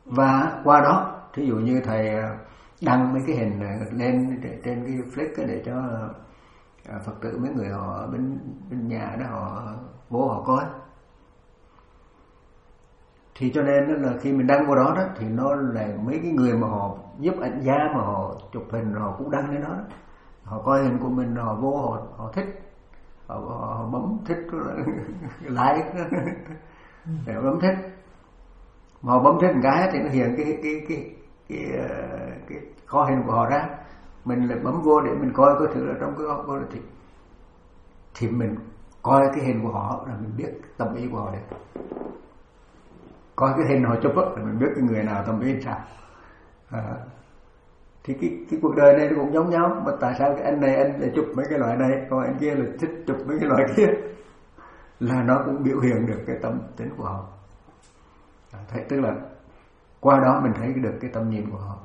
Speaker 4: Và qua đó thí dụ như thầy đăng mấy cái hình lên trên cái flick để cho Phật tử mấy người họ bên bên nhà đó họ vô họ coi, thì cho nên là khi mình đăng vào đó đó thì nó là mấy cái người mà họ giúp ảnh gia mà họ chụp hình họ cũng đăng lên đó, đó. Họ coi hình của mình họ vô họ, họ thích họ, họ, họ bấm thích like để họ bấm thích, mà họ bấm thích một cái thì nó hiện cái cái cái cái cái, cái, cái kho hình của họ ra, mình lại bấm vô để mình coi coi thử là trong cái kho thì thì mình coi cái hình của họ là mình biết tâm ý của họ đấy. Coi cái hình họ chụp á thì mình biết cái người nào tâm ý làm sao. À, thì cái cái cuộc đời này nó cũng giống nhau, mà tại sao cái anh này anh lại chụp mấy cái loại này, còn anh kia là thích chụp mấy cái loại kia, là nó cũng biểu hiện được cái tâm tính của họ. À, thấy, tức là qua đó mình thấy được cái tầm nhìn của họ.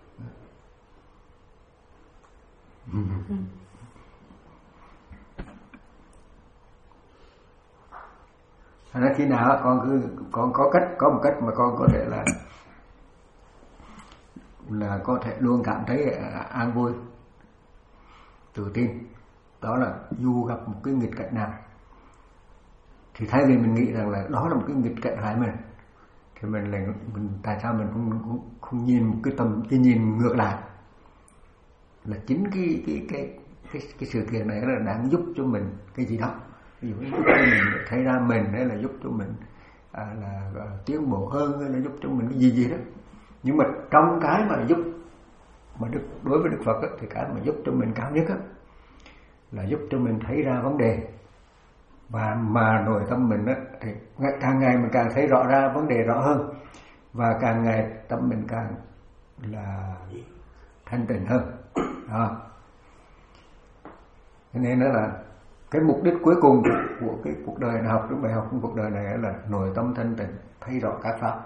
Speaker 4: Thành ra khi nào con cứ con có cách có một cách mà con có thể là là có thể luôn cảm thấy an vui, tự tin, đó là dù gặp một cái nghịch cảnh nào thì thay vì mình nghĩ rằng là đó là một cái nghịch cảnh hại mình, thì mình lại mình tại sao mình không không, không nhìn một cái tầm cái nhìn ngược lại, là chính cái cái cái cái cái sự kiện này là đang giúp cho mình cái gì đó, ví dụ như mình thấy ra mình đấy là giúp cho mình à, là, là tiến bộ hơn, hay là giúp cho mình cái gì gì đó. Nhưng mà trong cái mà giúp mà đức, đối với Đức Phật á, thì cái mà giúp cho mình cao nhất á, là giúp cho mình thấy ra vấn đề, và mà nội tâm mình á, thì càng ngày mình càng thấy rõ ra vấn đề rõ hơn, và càng ngày tâm mình càng là thanh tịnh hơn. Đó. Cho nên đó là cái mục đích cuối cùng của cái cuộc đời này, học cái bài học của cuộc đời này là nội tâm thanh tịnh, thấy rõ các pháp.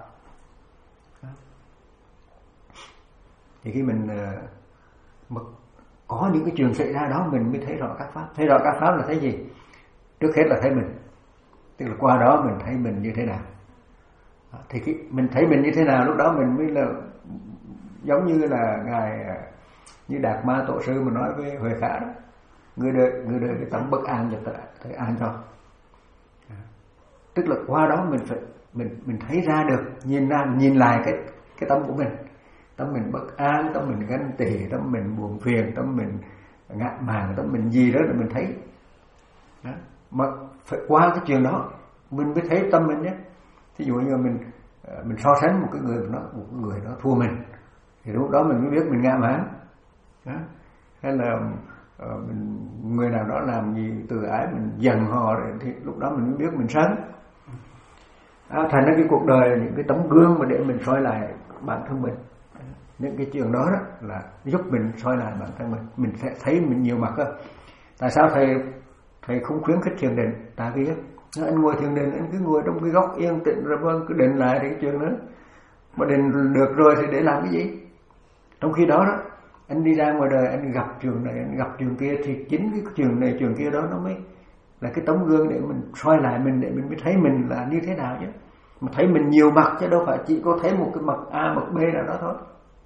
Speaker 4: Thì khi mình uh, có những cái chuyện xảy ra đó mình mới thấy rõ các pháp. Thấy rõ các pháp là thấy gì? Trước hết là thấy mình, tức là qua đó mình thấy mình như thế nào. Thì khi mình thấy mình như thế nào, lúc đó mình mới là giống như là ngài như Đạt Ma Tổ sư mà nói với Huệ Khả đó, người đời người đời cái tâm bất an cho thấy an cho. Tức là qua đó mình phải mình mình thấy ra được, nhìn ra nhìn lại cái cái tâm của mình, tâm mình bất an, tâm mình ganh tị, tâm mình buồn phiền, tâm mình ngại màng, tâm mình gì đó là mình thấy. Đó. Mà phải qua cái chuyện đó mình mới thấy tâm mình nhé. Thí dụ như mình mình so sánh một cái người nó một cái người nó thua mình, thì lúc đó mình mới biết mình ngã mạn. Đó. Hay là uh, mình, người nào đó làm gì từ ái mình giận họ, thì lúc đó mình mới biết mình sân. À, thành ra cái cuộc đời những cái tấm gương mà để mình soi lại bản thân mình, những cái chuyện đó, đó là giúp mình soi lại bản thân mình, mình sẽ thấy mình nhiều mặt hơn. Tại sao thầy thầy không khuyến khích thiền định? Tại vì anh ngồi thiền định, anh cứ ngồi trong cái góc yên tĩnh rồi vâng cứ định lại cái chuyện đó, mà định được rồi thì để làm cái gì? Trong khi đó đó anh đi ra ngoài đời anh gặp trường này anh gặp trường kia, thì chính cái trường này trường kia đó nó mới là cái tấm gương để mình soi lại mình, để mình mới thấy mình là như thế nào chứ. Mà thấy mình nhiều mặt chứ đâu phải chỉ có thấy một cái mặt A mặt B nào đó thôi.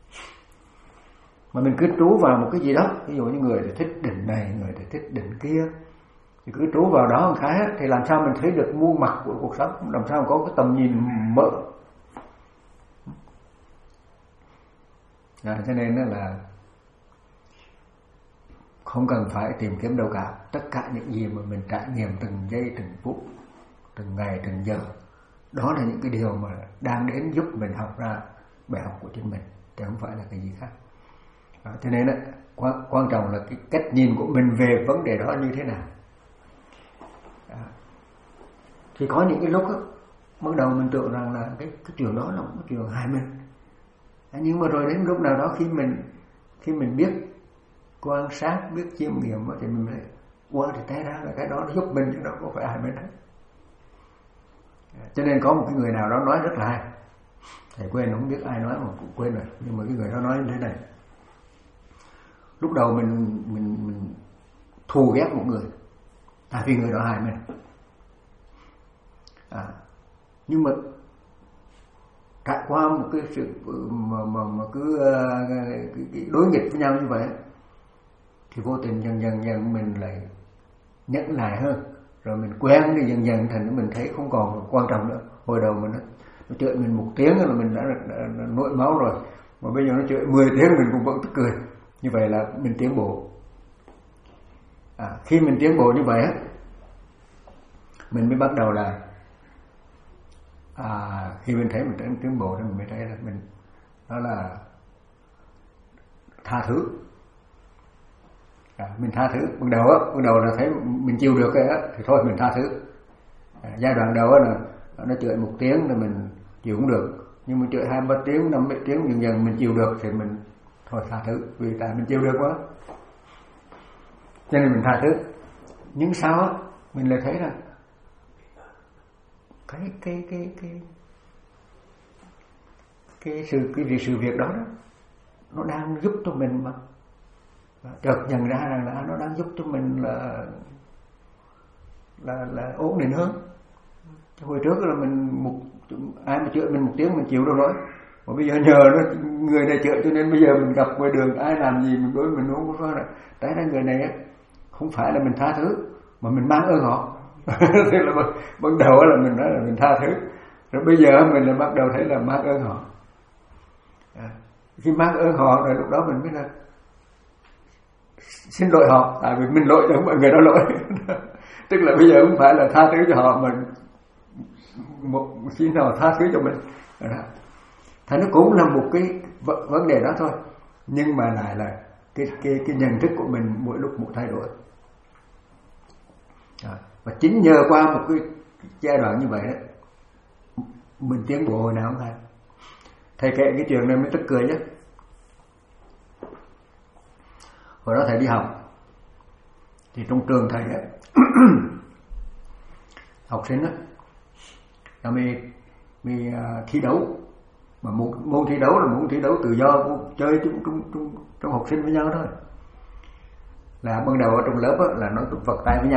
Speaker 4: Mà mình cứ trú vào một cái gì đó, ví dụ như người thì thích định này, người thì thích định kia, thì cứ trú vào đó một cái thì làm sao mình thấy được muôn mặt của cuộc sống, làm sao có cái tầm nhìn mở. À, cho nên là không cần phải tìm kiếm đâu cả. Tất cả những gì mà mình trải nghiệm từng giây từng phút, từng ngày từng giờ, đó là những cái điều mà đang đến giúp mình học ra bài học của chính mình, chứ không phải là cái gì khác. À, cho nên đó, quan, quan trọng là cái cách nhìn của mình về vấn đề đó như thế nào. À, thì có những cái lúc đó, bắt đầu mình tưởng rằng là cái, cái chuyện đó là một cái chuyện hại mình. À, nhưng mà rồi đến lúc nào đó khi mình khi mình biết quan sát, biết chiêm nghiệm thì mình mới qua thì té ra là cái đó nó giúp mình chứ nó không phải hại mình hết. Cho nên có một cái người nào đó nói rất là hay, thầy quên không biết ai nói mà cũng quên rồi, nhưng mà cái người đó nói như thế này: lúc đầu mình mình mình thù ghét một người tại vì người đó hại mình, à, nhưng mà qua một cái sự mà mà, mà cứ uh, đối nghịch với nhau như vậy thì vô tình dần dần dần mình lại nhẫn lại hơn, rồi mình quen thì dần dần thành mình thấy không còn quan trọng nữa. Hồi đầu mình nó, nó chửi mình một tiếng là mình đã, đã, đã, đã nổi máu rồi, mà bây giờ nó chửi mười tiếng mình cũng vẫn tức cười. Như vậy là mình tiến bộ. À, khi mình tiến bộ như vậy á, mình mới bắt đầu là à, khi mình thấy mình tiến bộ thì mình mới thấy là mình đó là tha thứ. À, mình tha thứ. Ban đầu á, ban đầu là thấy mình chịu được cái á, thì thôi mình tha thứ. À, giai đoạn đầu á là nó chửi một tiếng là mình chịu cũng được, nhưng mà chửi hai ba tiếng, năm mấy tiếng dần dần mình chịu được thì mình thôi tha thứ, vì tại mình chịu được quá, cho nên mình tha thứ. Nhưng sau á, mình lại thấy là cái cái cái cái cái sự cái việc sự việc đó đó nó đang giúp cho mình mà chợt nhận ra rằng là nó đang giúp cho mình là là là ổn định hơn. Hồi trước là mình một ai mà chửi mình một tiếng mình chịu đâu nói, mà bây giờ nhờ nó người này chửi cho nên bây giờ mình gặp ngoài đường ai làm gì mình đối mình không có là tại ra người này á không phải là mình tha thứ mà mình mang ơn họ. Thế là ban, ban đầu là mình nói là mình tha thứ, rồi bây giờ mình lại bắt đầu thấy là mang ơn họ. À, khi mang ơn họ rồi lúc đó mình mới là xin lỗi họ, tại vì mình lỗi cho mọi người đó lỗi. Tức là bây giờ không phải là tha thứ cho họ mà một khi nào tha thứ cho mình. Thế nó cũng là một cái vấn đề đó thôi, nhưng mà lại là cái cái cái nhận thức của mình mỗi lúc mỗi thay đổi. À, và chính nhờ qua một cái giai đoạn như vậy đó mình tiến bộ hồi nào không thầy. Thầy kể cái chuyện này mới tức cười chứ. Hồi đó thầy đi học thì trong trường thầy á học sinh á là mình mình uh, thi đấu, mà một môn thi đấu là môn thi đấu tự do chơi trong trong trong, trong học sinh với nhau thôi. Là ban đầu ở trong lớp á, là nó vật tay với nhau.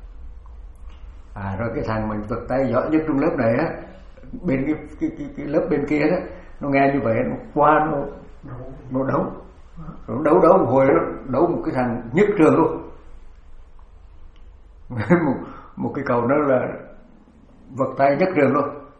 Speaker 4: À, rồi cái thằng mình vật tay giỏi nhất trong lớp này á, bên cái cái, cái, cái lớp bên kia đó nó nghe như vậy nó qua nó nó đấu, nó đấu đấu một hồi nó đấu một cái thằng nhất trường luôn. một, một cái cầu đó là vật tay nhất trường luôn.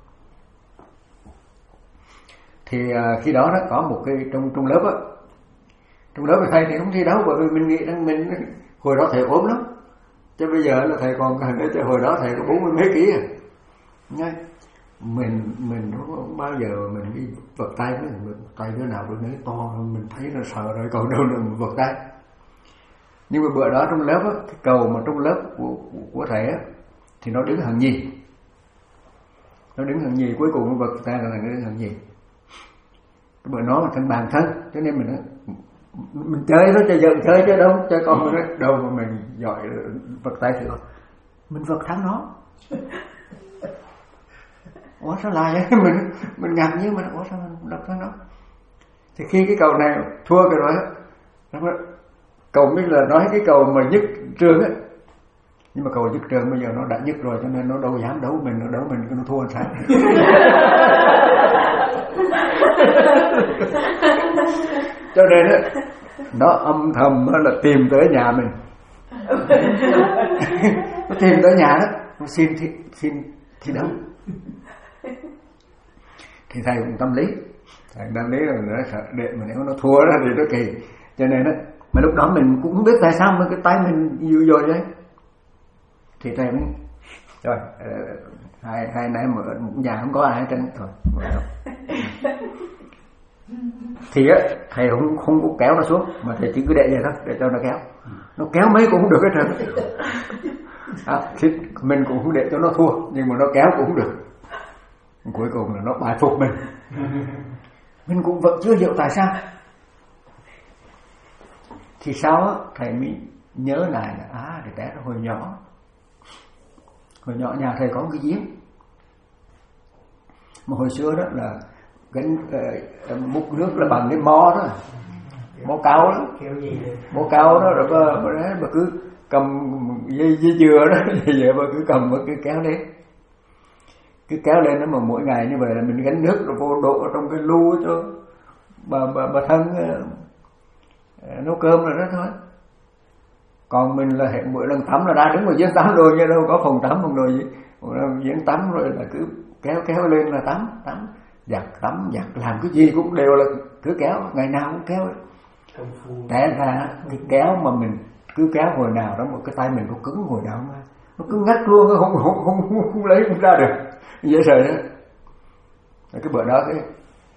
Speaker 4: Thì à, khi đó đó có một cái trong trong lớp á, trong lớp thì thầy thì không thi đấu, bởi vì mình nghĩ rằng mình hồi đó thầy ốm lắm, chứ bây giờ là thầy còn gần chứ hồi đó thầy có bốn mươi mấy ký à. Nghe mình mình không bao giờ mình đi vật tay với mình tay đứa nào đứa nấy to mình thấy là sợ rồi, còn đâu là vật tay. Nhưng mà bữa đó trong lớp á, cái cầu mà trong lớp của của, của thầy á thì nó đứng hàng nhì, nó đứng hàng nhì, cuối cùng nó vật tay là nó đứng hàng nhì. Cái bữa nó là thành bàn thân, cho nên mình mình chơi nó chơi giận chơi chứ đâu chơi con mình đâu mà mình giỏi vật tay thì mình vật thắng nó. Ủa sao lại mình mình ngạc nhiên mà ủa sao mình đập thắng nó. Thì khi cái cầu này thua cái rồi á, cầu mới là nói cái cầu mà nhất trường á, nhưng mà cầu nhất trường bây giờ nó đã nhất rồi cho nên nó đâu dám đấu mình, nó đấu mình nó thua làm sao. Cho nên á nó âm thầm là tìm tới nhà mình. Nó tìm tới nhà đó, nó xin thi, xin thi đấu. Thì thầy cũng tâm lý, thầy tâm lý là nó sợ để mà nếu nó thua đó thì nó kỳ. Cho nên á mà lúc đó mình cũng không biết tại sao mà cái tay mình dữ dội đấy. Thì thầy cũng rồi hai hai nãy mà một nhà không có ai hết trơn rồi. Thì á thầy không không có kéo nó xuống mà thầy chỉ cứ để vậy thôi để cho nó kéo. Nó kéo mấy cũng không được hết trơn. À, thì mình cũng không để cho nó thua nhưng mà nó kéo cũng không được. Cuối cùng là nó bài phục mình. Mình cũng vẫn chưa hiểu tại sao. Thì sau á thầy mới nhớ lại là à để té hồi nhỏ. Hồi nhỏ nhà thầy có một cái giếng. Mà hồi xưa đó là gánh uh, múc nước là bằng cái mó đó, mó cao đó, mó cao đó rồi bà, bà, bà cứ cầm dây, dây dừa đó, vậy bà cứ cầm bà cứ kéo đến. cứ kéo lên nó mà mỗi ngày như vậy là mình gánh nước rồi vô đổ trong cái lu cho bà bà bà thân uh, nấu cơm rồi đó thôi. Còn mình là hẹn mỗi lần tắm là ra đứng ngoài giếng tắm rồi, chứ đâu có phòng tắm phòng đồ gì, giếng tắm rồi là cứ kéo kéo lên là tắm tắm giặt tắm giặt làm cái gì cũng đều là cứ kéo, ngày nào cũng kéo. Té ra cái kéo mà mình cứ kéo hồi nào đó một cái tay mình có cứng hồi nào mà nó cứ ngắt luôn, không không không, không, không lấy không ra được, dễ sợ đó. Cái bữa đó cái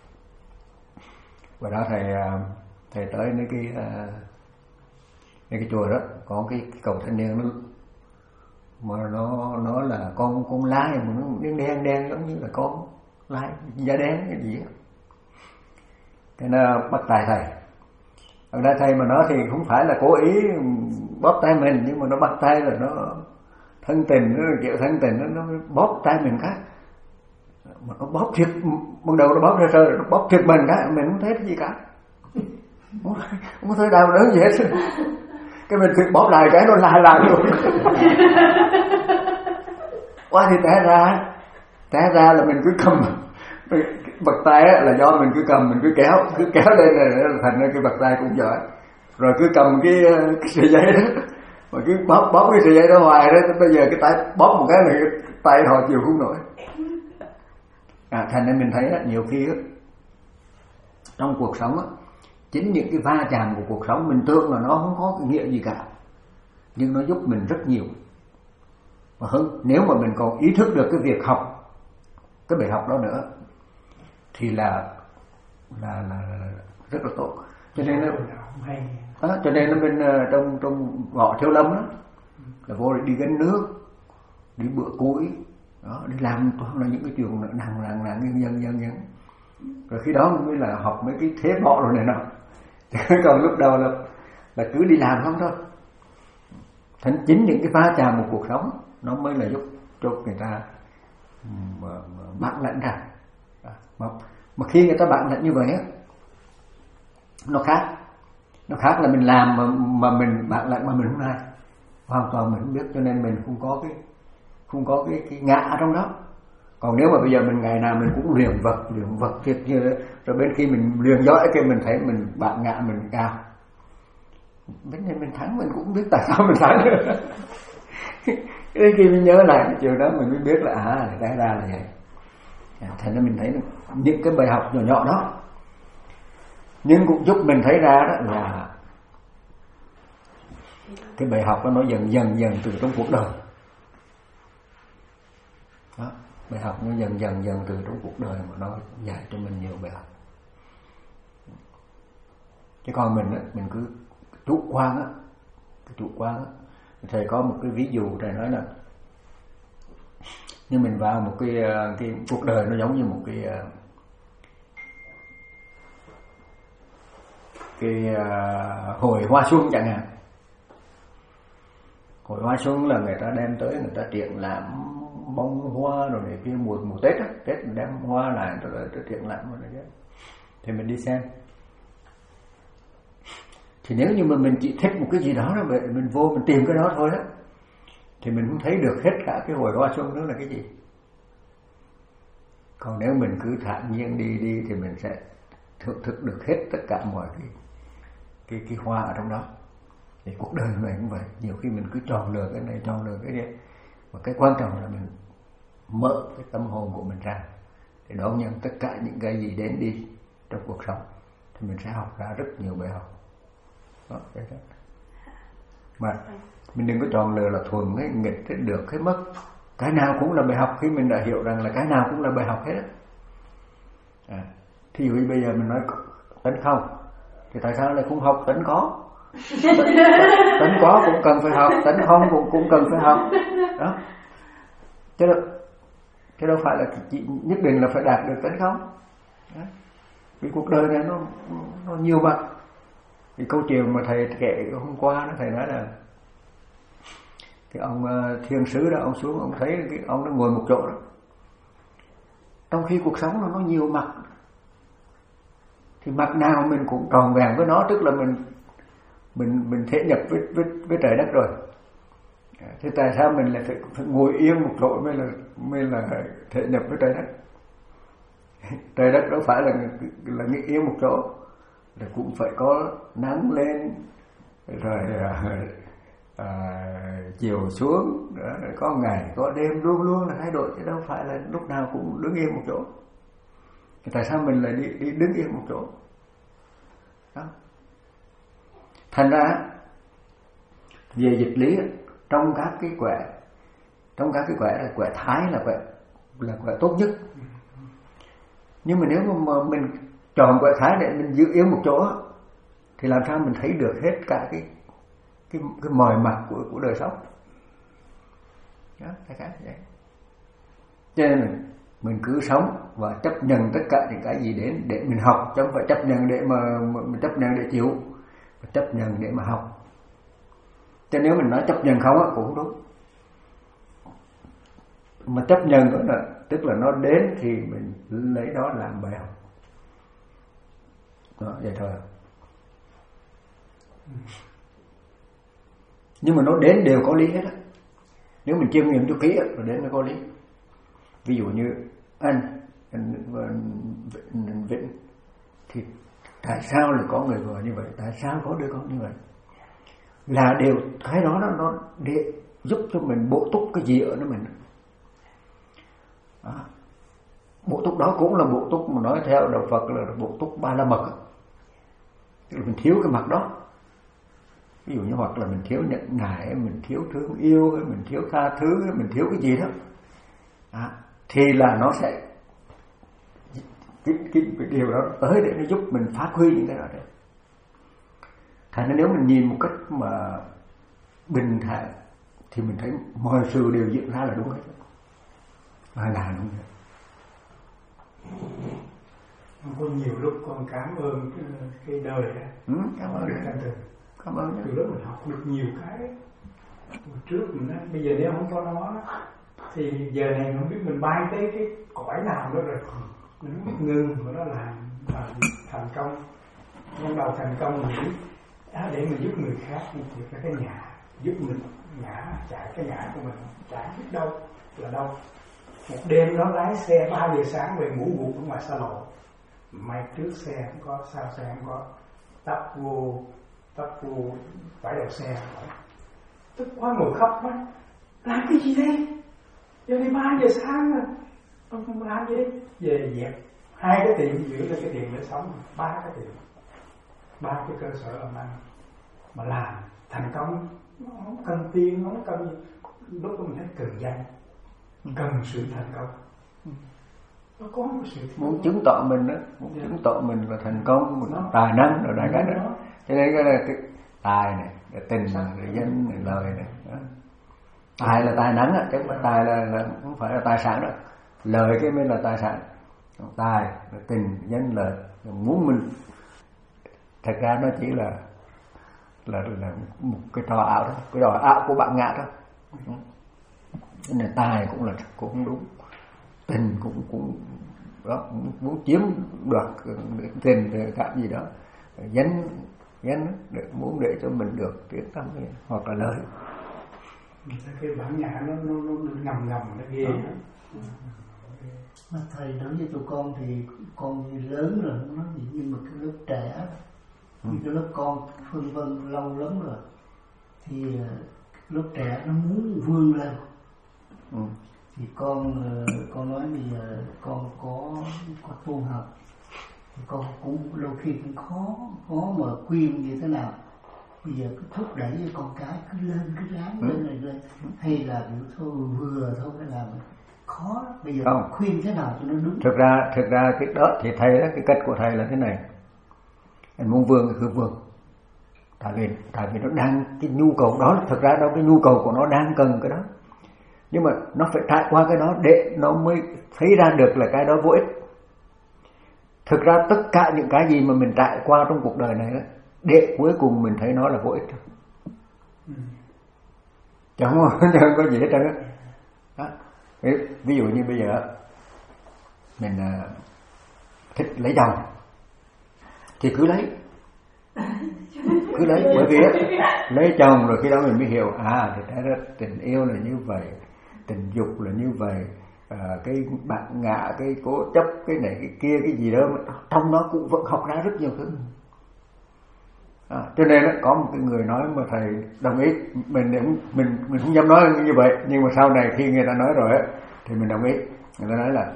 Speaker 4: bữa đó thầy thầy tới nơi cái cái, cái chùa đó có cái, cái cầu thanh niên nó mà nó nó là con con lai mà nó đen đen đen giống như là con lai da đen cái gì đó. Cái nó bắt tay thầy. Ở đây thầy mà nó thì không phải là cố ý bóp tay mình, nhưng mà nó bắt tay là nó thân tình, nó chịu thân tình, nó, nó bóp tay mình cái mà nó bóp thiệt, ban đầu nó bóp ra rồi nó bóp thiệt mình cái mình không thấy cái gì cả, không, không thấy đau đớn gì hết. Cái mình thiệt bóp lại cái nó lại lại luôn. Qua thì té ra té ra là mình cứ cầm bật tay là do mình cứ cầm, mình cứ kéo cứ kéo lên là thành ra cái bật tay cũng giỏi. Rồi cứ cầm cái, cái sợi dây đó mà cứ bóp bóp cái sợi dây đó hoài đó, bây giờ cái tay bóp một cái là cái tay họ chịu không nổi. À, thành ra mình thấy đó, nhiều khi đó, trong cuộc sống đó, chính những cái va chạm của cuộc sống mình tưởng là nó không có cái nghĩa gì cả, nhưng nó giúp mình rất nhiều. Mà hơn nếu mà mình còn ý thức được cái việc học cái bài học đó nữa thì là là là, là rất là tốt. Cho nên nó đó, cho nên nó bên trong trong ngõ Thiếu Lâm đó là vô đi gánh nước, đi bữa cuối đó, đi làm toàn là những cái chuyện nặng nặng nặng nhân dân dân dân. Rồi khi đó mới là học mấy cái thế bọ rồi này nọ. Còn lúc đầu là là cứ đi làm không thôi. Thành chính những cái va chạm của cuộc sống nó mới là giúp cho người ta bạn lẫn ra. Mà, mà khi người ta bạn lẫn như vậy á, nó khác. Nó khác là mình làm mà, mà mình bạn lẫn mà mình không ai. Hoàn toàn mình không biết, cho nên mình không có cái không có cái, cái ngã trong đó. Còn nếu mà bây giờ mình ngày nào mình cũng luyện vật, luyện vật thiệt như thế, rồi bên khi mình luyện giỏi cái mình thấy mình bạn ngã mình cao. Bên này mình thắng mình cũng biết tại sao mình thắng. Đến khi mình nhớ lại cái chiều đó mình mới biết là à, ra ra là vậy. Thành ra mình thấy những cái bài học nhỏ nhỏ đó, nhưng cũng giúp mình thấy ra đó là cái bài học đó nó dần dần dần từ trong cuộc đời. Đó, bài học nó dần dần dần từ trong cuộc đời mà nó dạy cho mình nhiều bài học. Chứ còn mình á, mình cứ chủ quan á, cái chủ quan á. Thầy có một cái ví dụ thầy nói là như mình vào một cái cái cuộc đời nó giống như một cái cái uh, hồi hoa xuân chẳng hạn. Hồi hoa xuân là người ta đem tới, người ta triển lãm bông hoa rồi này kia, mùa mùa Tết á, Tết mình đem hoa lại rồi tới triển lãm rồi này. Thì mình đi xem. Thì nếu như mà mình chỉ thích một cái gì đó đó, mình vô mình tìm cái đó thôi đó, thì mình không thấy được hết cả cái hồi hoa xuân đó là cái gì. Còn nếu mình cứ thản nhiên đi đi thì mình sẽ thưởng thức được hết tất cả mọi cái cái cái hoa ở trong đó. Thì cuộc đời mình cũng vậy, nhiều khi mình cứ tròn lừa cái này tròn lừa cái kia, và cái quan trọng là mình mở cái tâm hồn của mình ra để đón nhận tất cả những cái gì đến đi trong cuộc sống, thì mình sẽ học ra rất nhiều bài học. Đó, cái đó. Mà mình đừng có tròn lừa là thuần hay nghịch hay được hay mất, cái nào cũng là bài học. Khi mình đã hiểu rằng là cái nào cũng là bài học hết à, thí dụ bây giờ mình nói tánh không thì tại sao lại không học tánh có? Tánh có cũng cần phải học, tánh không cũng cũng cần phải học đó. Chứ đâu, chứ đâu phải là chỉ nhất định là phải đạt được tánh không đó. Vì cuộc đời này nó nó nhiều mặt. Thì câu chuyện mà thầy kể hôm qua đó, thầy nói là cái ông thiên sứ đó, ông xuống ông thấy cái ông nó ngồi một chỗ đó, trong khi cuộc sống nó nó nhiều mặt, thì mặt nào mình cũng tròn vẹn với nó, tức là mình mình mình thể nhập với với với trời đất rồi. Thế tại sao mình lại phải, phải ngồi yên một chỗ mới là mới là thể nhập với trời đất? Trời đất đâu phải là là nghĩ yên một chỗ, là cũng phải có nắng lên rồi à, à, chiều xuống, đó, có ngày có đêm, luôn luôn là thay đổi, chứ đâu phải là lúc nào cũng đứng yên một chỗ. Tại sao mình lại đi, đi đứng yên một chỗ? Đó. Thành ra về dịch lý, trong các cái quẻ, trong các cái quẻ là quẻ thái là quẻ là quẻ tốt nhất. Nhưng mà nếu mà mình chọn quẻ thái để mình giữ yên một chỗ thì làm sao mình thấy được hết cả cái cái cái mọi mặt của của đời sống. Đó, cái cái vậy. Cho nên mình, mình cứ sống và chấp nhận tất cả những cái gì đến để mình học, chứ không phải chấp nhận để mà mình chấp nhận để chịu, mà chấp nhận để mà học. Cho nếu mình nói chấp nhận không á cũng không đúng. Mà chấp nhận đó là tức là nó đến thì mình lấy đó làm bài học. Đó, vậy thôi. Nhưng mà nó đến đều có lý hết á. Nếu mình chiêm nghiệm cho kỹ á, nó đến nó có lý. Ví dụ như anh, anh, anh Vĩnh thì tại sao lại có người vợ như vậy? Tại sao có đứa con như vậy? Là đều cái đó nó, nó để giúp cho mình bổ túc cái gì ở nó mình. Đó. Bổ túc đó cũng là bổ túc mà nói theo đạo Phật là bổ túc ba la mật. Tức là mình thiếu cái mặt đó. Ví dụ như hoặc là mình thiếu nhận nại, mình thiếu thương yêu, mình thiếu tha thứ, mình thiếu cái gì đó. Đó. Thì là nó sẽ cái, cái, cái điều đó tới để nó giúp mình phát huy những cái đó đấy. Thành ra nếu mình nhìn một cách mà bình thản thì mình thấy mọi sự đều diễn ra là đúng hết. Và là đúng hết.
Speaker 2: Có nhiều lúc con cảm ơn cái, cái đời đó.
Speaker 4: Ừ, cảm ơn.
Speaker 2: Từ,
Speaker 4: cảm ơn.
Speaker 2: Từ lúc mình học được nhiều cái. Hồi trước mình nói, bây giờ nếu không có nó thì giờ này không biết mình bay tới cái cõi nào đó rồi. Mình không biết ngưng mà nó làm, làm thành công. Ban đầu thành công mình nghĩ à, để mình giúp người khác, nhưng thiệt là cái nhà giúp mình ngã chạy cái ngã của mình chạy biết đâu là đâu. Một đêm nó lái xe ba giờ sáng về ngủ gục ở ngoài xa lộ, may trước xe không có, sau xe không có, tấp vô tấp vô phải đầu xe, tức quá ngồi khóc quá, làm cái gì đây? Giờ này ba giờ sáng rồi, ông không làm gì đấy? Về dẹp hai cái tiền giữ lên cái tiền để sống, ba cái tiền, ba cái cơ sở làm ăn mà làm thành công, nó không cần tiền, nó không cần gì. Lúc đó mình thấy cần danh, cần sự thành công. Nó có một sự
Speaker 4: muốn chứng tỏ mình đó, muốn yeah. chứng tỏ mình là thành công, mình nó, tài năng rồi đại cái đó. đó. Cho nên cái là cái tài này, cái tình này, cái danh này, lời này. Đó. Tài là tài năng á, chứ không phải tài là, là không phải là tài sản đó. Lời cái mới là tài sản. Tài là tình, danh, lời. Muốn mình thật ra nó chỉ là là là một cái trò ảo đó, cái trò ảo của bạn ngạ đó. Nên là tài cũng là cũng đúng, tình cũng cũng đó, muốn chiếm đoạt tình để cảm gì đó, danh danh để muốn để cho mình được tiếng tăm hoặc là lời.
Speaker 2: Cái bản ngã nó nó nó ngầm ngầm nó ghê.
Speaker 1: Mà thầy đối với tụi con thì con lớn rồi nó gì, nhưng mà cái lớp trẻ, ừ. cái lớp con phân vân lâu lắm rồi thì lớp trẻ nó muốn vươn lên, ừ. thì con con nói bây giờ con có có tu học thì con cũng đôi khi cũng khó khó mà khuyên như thế nào. Bây giờ cứ thúc đẩy với con cái cứ lên cứ ráng lên này lên, hay là thôi vừa thôi cái làm khó. Bây giờ không khuyên thế nào cho nó đúng.
Speaker 4: Thực ra thực ra cái đó thì thầy đó, cái cách của thầy là thế này. Anh muốn vươn thì cứ vươn. Tại vì tại vì nó đang cái nhu cầu đó, thực ra đâu cái nhu cầu của nó đang cần cái đó. Nhưng mà nó phải trải qua cái đó để nó mới thấy ra được là cái đó vô ích. Thực ra tất cả những cái gì mà mình trải qua trong cuộc đời này đó, để cuối cùng mình thấy nó là vô ích thôi. Ừ. Chẳng có, chẳng có gì hết trơn á. Đó. Ví, ví dụ như bây giờ mình uh, thích lấy chồng thì cứ lấy, cứ lấy, bởi vì lấy chồng rồi khi đó mình mới hiểu à thì ra tình yêu là như vậy, tình dục là như vậy, à, cái bạn ngạ, cái cố chấp, cái này cái kia, cái gì đó trong đó cũng vẫn học ra rất nhiều thứ. À, cho nên đó, có một cái người nói mà thầy đồng ý, mình mình mình mình không dám nói như vậy, nhưng mà sau này khi người ta nói rồi á thì mình đồng ý. Người ta nói là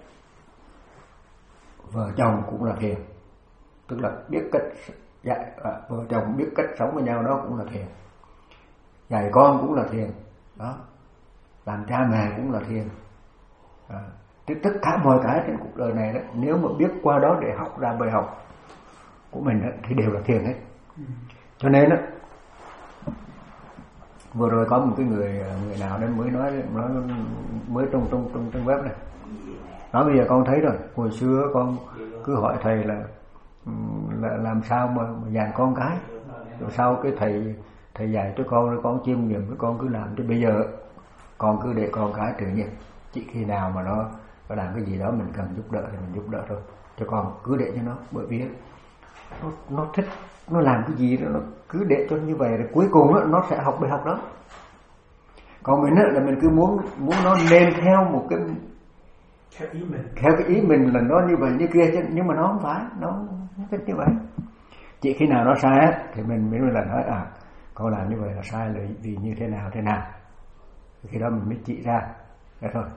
Speaker 4: vợ chồng cũng là thiền, tức là biết cách dạy, à, vợ chồng biết cách sống với nhau đó cũng là thiền, dạy con cũng là thiền đó, làm cha mẹ cũng là thiền. À, tất cả mọi cái trên cuộc đời này đó, nếu mà biết qua đó để học ra bài học của mình đó, thì đều là thiền hết. Cho nên đó, vừa rồi có một cái người người nào đấy mới nói, nói mới trong trong trong trong web này, nói bây giờ con thấy rồi, hồi xưa con cứ hỏi thầy là, là làm sao mà, mà dạy con cái, rồi sau cái thầy thầy dạy cho con rồi con chiêm nghiệm với con cứ làm, chứ bây giờ con cứ để con cái tự nhiên, chỉ khi nào mà nó nó làm cái gì đó mình cần giúp đỡ thì mình giúp đỡ thôi, cho con cứ để cho nó, bởi vì nó nó thích nó làm cái gì đó nó cứ để cho như vậy, rồi cuối cùng đó, nó sẽ học bài học đó. Còn mình đó, là mình cứ muốn muốn nó nên theo một cái
Speaker 2: theo ý mình,
Speaker 4: theo cái ý mình là nó như vậy như kia chứ, nhưng mà nó không phải, nó không thích như vậy. Chỉ khi nào nó sai thì mình mới là nói à con làm như vậy là sai là vì như thế nào thế nào, khi đó mình mới chỉ ra thế thôi.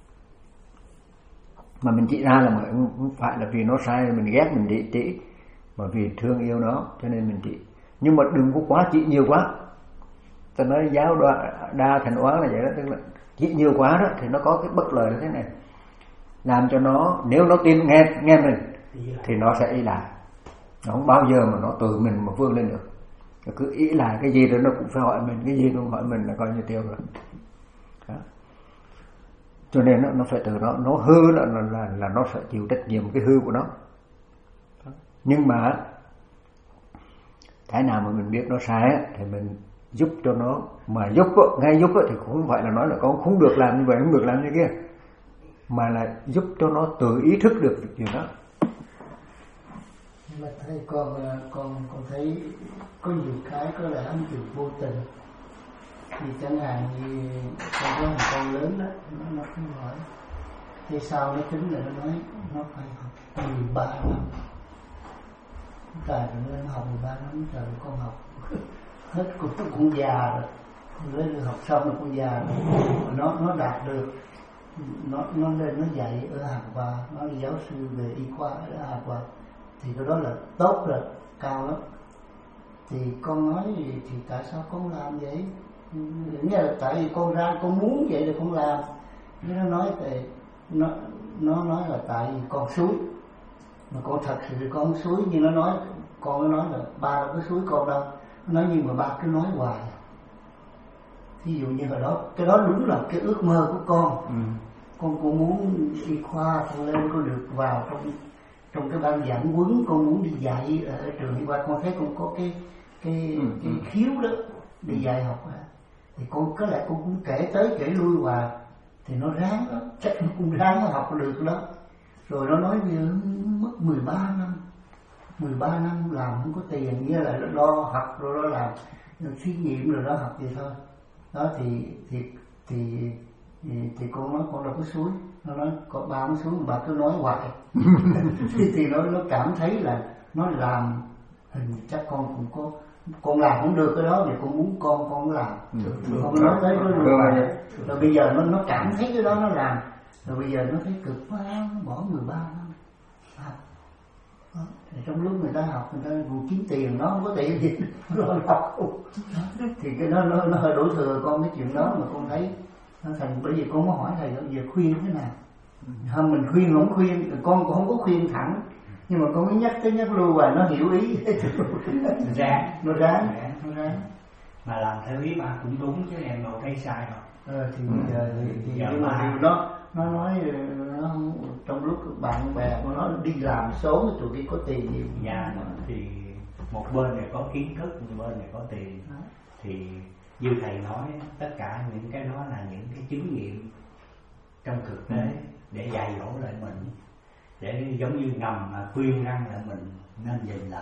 Speaker 4: Mà mình chỉ ra là mà không phải là vì nó sai mình ghét mình chỉ chỉ, mà vì thương yêu nó cho nên mình chỉ. Nhưng mà đừng có quá chỉ nhiều quá. Ta nói giáo đa, đa thành oán là vậy đó, tức là chỉ nhiều quá đó thì nó có cái bất lợi như thế này, làm cho nó, nếu nó tin nghe nghe mình thì nó sẽ ý lại, nó không bao giờ mà nó tự mình mà vươn lên được. Nó cứ ý lại cái gì rồi nó cũng phải hỏi mình, cái gì nó cũng hỏi mình là coi như tiêu rồi. Đó. Cho nên nó, nó phải từ nó nó hư là, là là là nó sẽ chịu trách nhiệm cái hư của nó. Đó. Nhưng mà cái nào mà mình biết nó sai thì mình giúp cho nó, mà giúp ngay giúp thì cũng không phải là nói là con không được làm như vậy, không được làm như kia, mà là giúp cho nó tự ý thức được việc gì đó.
Speaker 1: Nhưng mà thấy con con con thấy có nhiều cái có lẽ âm từ vô tình, thì chẳng hạn như con có một con lớn đó, nó nó không hỏi, thì sau nó tính là nó nói nó phải học mười ba năm, tại nó học mười ba năm trời con học hết cũng cũng già rồi, lên học xong rồi cũng già rồi, nó nó đạt được, nó nó lên nó dạy ở Harvard, nó là giáo sư về y khoa ở Harvard, thì cái đó là tốt rồi, cao lắm. Thì con nói gì thì tại sao con làm vậy? Nghĩa là tại vì con ra con muốn vậy thì con làm. Nó nói thì nó nó nói là tại vì con suối, mà con thật sự con không suối, nhưng nó nói con nó nói là ba đâu có suối con đâu. Nó nói nhưng mà ba cứ nói hoài. Ví dụ như hồi đó, cái đó đúng là cái ước mơ của con. Ừ. Con cũng muốn y khoa, con lên con được vào trong trong cái ban giảng huấn, con muốn đi dạy ở trường y khoa, con thấy con có cái cái ừ. cái khiếu đó đi dạy học đó. Thì con có lẽ con cũng kể tới kể lui hoài, thì nó ráng đó, chắc nó cũng ráng nó học được đó. Rồi nó nói như mất mười ba năm, mười ba năm làm không có tiền, nghĩa là lo học rồi lo làm thí nghiệm rồi đó học vậy thôi. Đó thì thì thì thì, thì con nói con đâu có suối, nó nói có ba không suối mà bà cứ nói hoài. thì, thì nó nó cảm thấy là nó làm hình chắc con cũng có, con làm không được cái đó thì con muốn con con làm. Ừ. Con nói tới nó luôn rồi. Rồi bây giờ nó nó cảm thấy cái đó nó làm, rồi bây giờ nó thấy cực quá, nó bỏ mười ba năm học. Đó. Thì trong lúc người ta học người ta cũng kiếm tiền, nó không có tiền gì nó học không. Thì cái đó nó nó hơi đổ thừa con cái chuyện đó, mà con thấy nó thành, bởi vì con có hỏi thầy giờ khuyên thế nào. Không, mình khuyên không khuyên, con cũng không có khuyên thẳng, nhưng mà con mới nhắc tới nhắc lui và nó hiểu ý.
Speaker 3: Nó ráng,
Speaker 1: nó ráng, nó ráng.
Speaker 3: Mà làm theo ý ba cũng đúng chứ em đâu thấy sai đâu.
Speaker 1: Ờ, thì bây giờ thì, thì nhưng mà điều đó nó nói nó trong lúc bạn bè của nó đi làm số tụi kia có tiền nhiều.
Speaker 3: Dạ, thì một bên này có kiến thức, một bên này có tiền. Đó. Thì như thầy nói, tất cả những cái đó là những cái chứng nghiệm trong thực tế để dạy dỗ lại mình, để giống như ngầm mà khuyên răng lại mình nên nhìn lại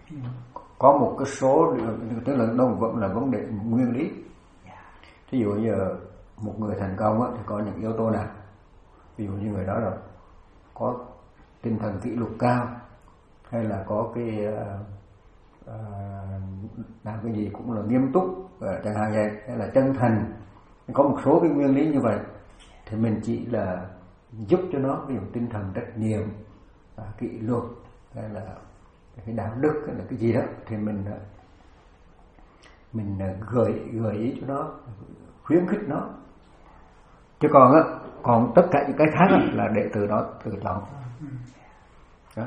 Speaker 4: có một cái số, tức là nó vẫn là vấn đề nguyên lý. Ví dụ như một người thành công á, thì có những yếu tố nào? Ví dụ như người đó là có tinh thần kỷ luật cao, hay là có cái uh, uh, làm cái gì cũng là nghiêm túc, uh, chẳng hạn vậy, hay là chân thành. Có một số cái nguyên lý như vậy thì mình chỉ là giúp cho nó, ví dụ tinh thần trách nhiệm, uh, kỷ luật, hay là cái đạo đức, hay là cái gì đó, thì mình uh, mình uh, gợi gợi ý cho nó, khuyến khích nó. Chứ còn á, còn tất cả những cái khác á, là đệ tử đó tự chọn. Đó.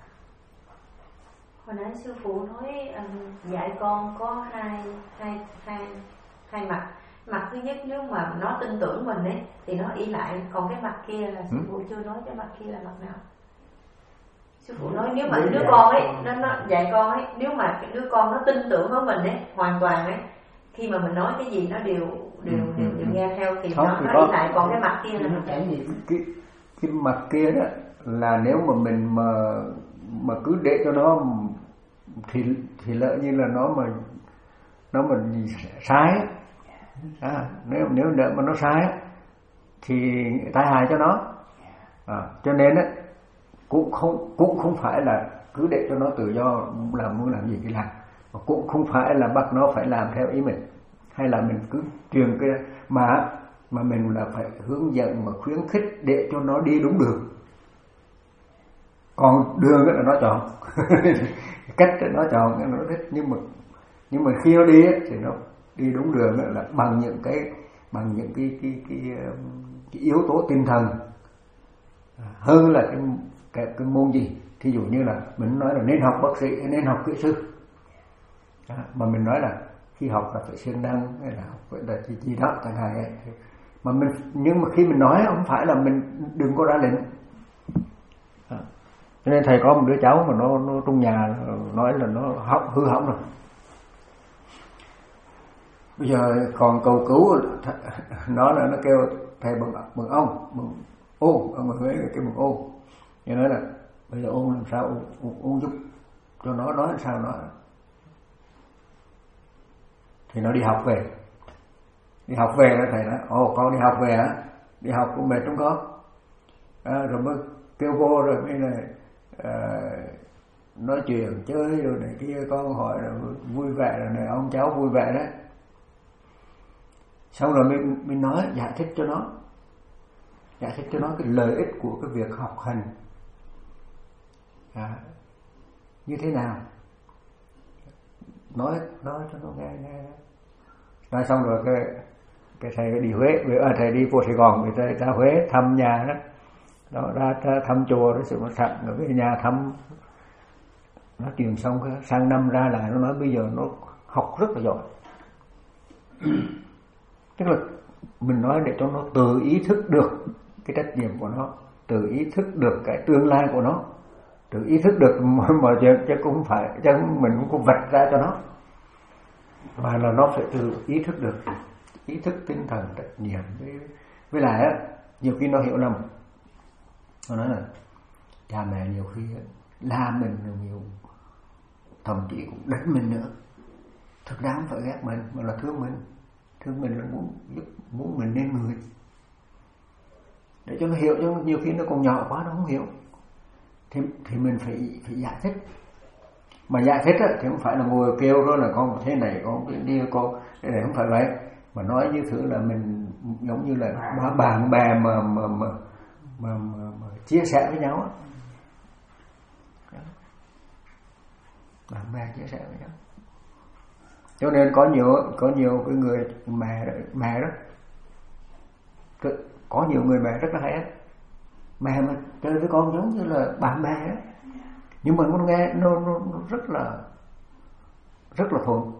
Speaker 6: Hồi nãy sư phụ nói um, dạy con có hai hai hai hai mặt. Mặt thứ nhất, nếu mà nó tin tưởng mình ấy thì nó ỷ lại, còn cái mặt kia là sư phụ chưa nói cái mặt kia là mặt nào. Sư phụ nói nếu mà đứa con ấy nó, nó dạy con ấy, nếu mà cái đứa con nó tin tưởng với mình ấy hoàn toàn ấy, khi mà mình nói cái gì nó đều đều ừ, đều, đều nghe theo thì không, nó nó ỷ lại, còn cái mặt kia là nó trải nghiệm.
Speaker 4: Cái cái mặt kia đó là nếu mà mình mà mà cứ để cho nó thì thì lỡ như là nó mà nó mà sai à, nếu nếu đợi mà nó sai thì tai hại cho nó, à, cho nên á cũng không cũng không phải là cứ để cho nó tự do làm muốn làm gì thì làm, mà cũng không phải là bắt nó phải làm theo ý mình, hay là mình cứ truyền cái mà mà mình là phải hướng dẫn mà khuyến khích để cho nó đi đúng đường. Còn đường là nó chọn cách nó chọn nó thích, nhưng mà nhưng mà khi nó đi ấy, thì nó đi đúng đường ấy, là bằng những cái bằng những cái cái cái, cái, cái yếu tố tinh thần hơn là cái, cái cái môn gì. Thí dụ như là mình nói là nên học bác sĩ, nên học kỹ sư, đó, mà mình nói là khi học là phải siêng năng, hay là học phải là gì, gì đó chẳng hạn ấy. Mà mình nhưng mà khi mình nói không phải là mình đừng có ra lệnh. Cho nên thầy có một đứa cháu mà nó, nó trong nhà nói là nó học hư hỏng rồi, bây giờ còn cầu cứu nó là nó kêu thầy bằng bằng ông bằng ô, ông ở Huế kêu bằng ô, như nói là bây giờ ô làm sao ô, ô, ô giúp cho nó nói làm sao nó, thì nó đi học về đi học về đó thầy nói ồ con đi học về á, đi học cũng mệt đúng không, à, rồi mới kêu cô rồi mới là À, nói chuyện chơi rồi này kia, con hỏi là vui vẻ rồi này, ông cháu vui vẻ đấy. Xong rồi mình mình nói giải thích cho nó, giải thích cho nó cái lợi ích của cái việc học hành à, như thế nào, nói nói cho nó nghe nghe. Nói xong rồi cái cái thầy đi Huế, à, thầy đi vô Sài Gòn, người ta ra Huế thăm nhà đó. Đó, ra, ra thăm chùa rồi sự nó sẵn rồi về nhà thăm, nói chuyện xong sang năm ra lại nó nói bây giờ nó học rất là giỏi. Tức là mình nói để cho nó tự ý thức được cái trách nhiệm của nó, tự ý thức được cái tương lai của nó, tự ý thức được mọi chuyện, chứ cũng phải chứ mình cũng không vạch ra cho nó, mà là nó phải tự ý thức được, ý thức tinh thần trách nhiệm. Với, với lại á, nhiều khi nó hiểu lầm. Nó nói là cha mẹ nhiều khi la mình nhiều, thậm chí cũng đánh mình nữa. Thực ra không phải ghét mình, mà là thương mình. Thương mình là muốn giúp, muốn mình nên người, để cho nó hiểu. Chứ nhiều khi nó còn nhỏ quá nó không hiểu, thì, thì mình phải phải giải thích. Mà giải thích á, thì không phải là ngồi kêu đó là con thế này, con đi con thế này, không phải vậy. Mà nói như thứ là mình giống như là bạn bè mà mà mà Mà, mà, mà chia sẻ với nhau á, bạn bè chia sẻ với nhau. Cho nên có nhiều có nhiều cái người mẹ mẹ đó, có nhiều người mẹ rất là hay á, mẹ mà chơi với con giống như là bạn bè á, nhưng mà nó nghe nó, nó, nó rất là rất là thuận,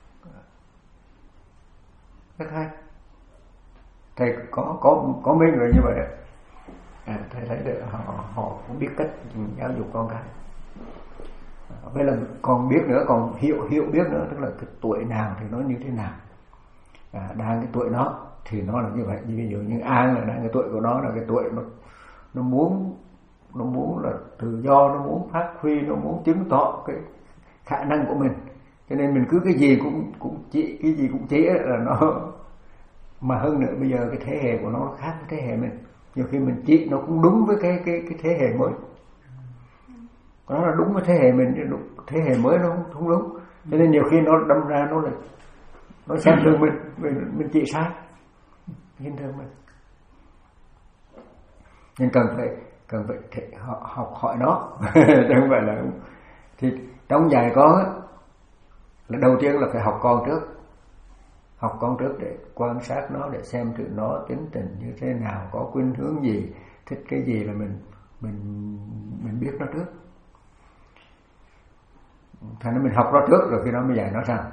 Speaker 4: rất hay. Thầy có có có mấy người như vậy đó. À, thầy thấy được họ họ cũng biết cách giáo dục con cái. Với là còn biết nữa, còn hiểu hiểu biết nữa, tức là cái tuổi nào thì nó như thế nào. À, đang cái tuổi nó thì nó là như vậy. Như ví dụ như An là đang cái tuổi của nó là cái tuổi nó nó muốn nó muốn là tự do, nó muốn phát huy, nó muốn chứng tỏ cái khả năng của mình, cho nên mình cứ cái gì cũng cũng chỉ cái gì cũng chỉ là nó, mà hơn nữa bây giờ cái thế hệ của nó khác với thế hệ mình, nhiều khi mình chỉ nó cũng đúng với cái cái cái thế hệ mới, nó là đúng với thế hệ mình, đúng, thế hệ mới nó không, không đúng, cho nên nhiều khi nó đâm ra nó lại nó xem thường mình, mình mình chỉ sai, nhìn thường mình, nên cần phải cần phải thể, học, học hỏi nó chứ không phải là. Thì trong dạy con là đầu tiên là phải học con trước, học con trước để quan sát nó, để xem thử nó tính tình như thế nào, có khuynh hướng gì, thích cái gì là mình mình mình biết nó trước. Thành ra mình học nó trước rồi khi đó mới dạy nó sao.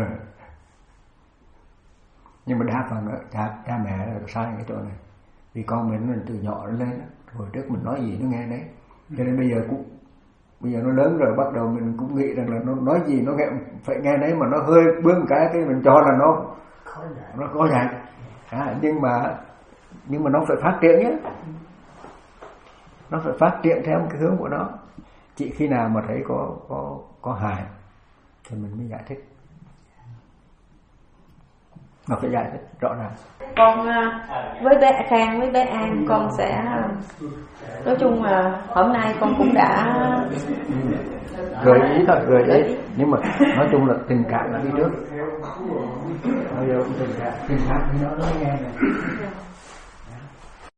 Speaker 4: Nhưng mà đa phần đó, cha, cha mẹ là sai cái chỗ này, vì con mình mình từ nhỏ lên hồi trước mình nói gì nó nghe đấy, cho nên bây giờ cũng bây giờ nó lớn rồi bắt đầu mình cũng nghĩ rằng là nó nói gì nó nghe phải nghe đấy, mà nó hơi bướng cái cái mình cho là nó nó có dạy, à, nhưng mà nhưng mà nó phải phát triển nhé, nó phải phát triển theo cái hướng của nó. Chỉ khi nào mà thấy có có có hại thì mình mới giải thích, nó phải giải thích rõ ràng.
Speaker 6: Con với bé Khang với bé An con sẽ nói chung là hôm nay con cũng đã
Speaker 4: gợi ý thôi, gợi ý, nhưng mà nói chung là tình cảm là đi trước. Bây giờ tình cảm tình cảm thì nó nói nghe này.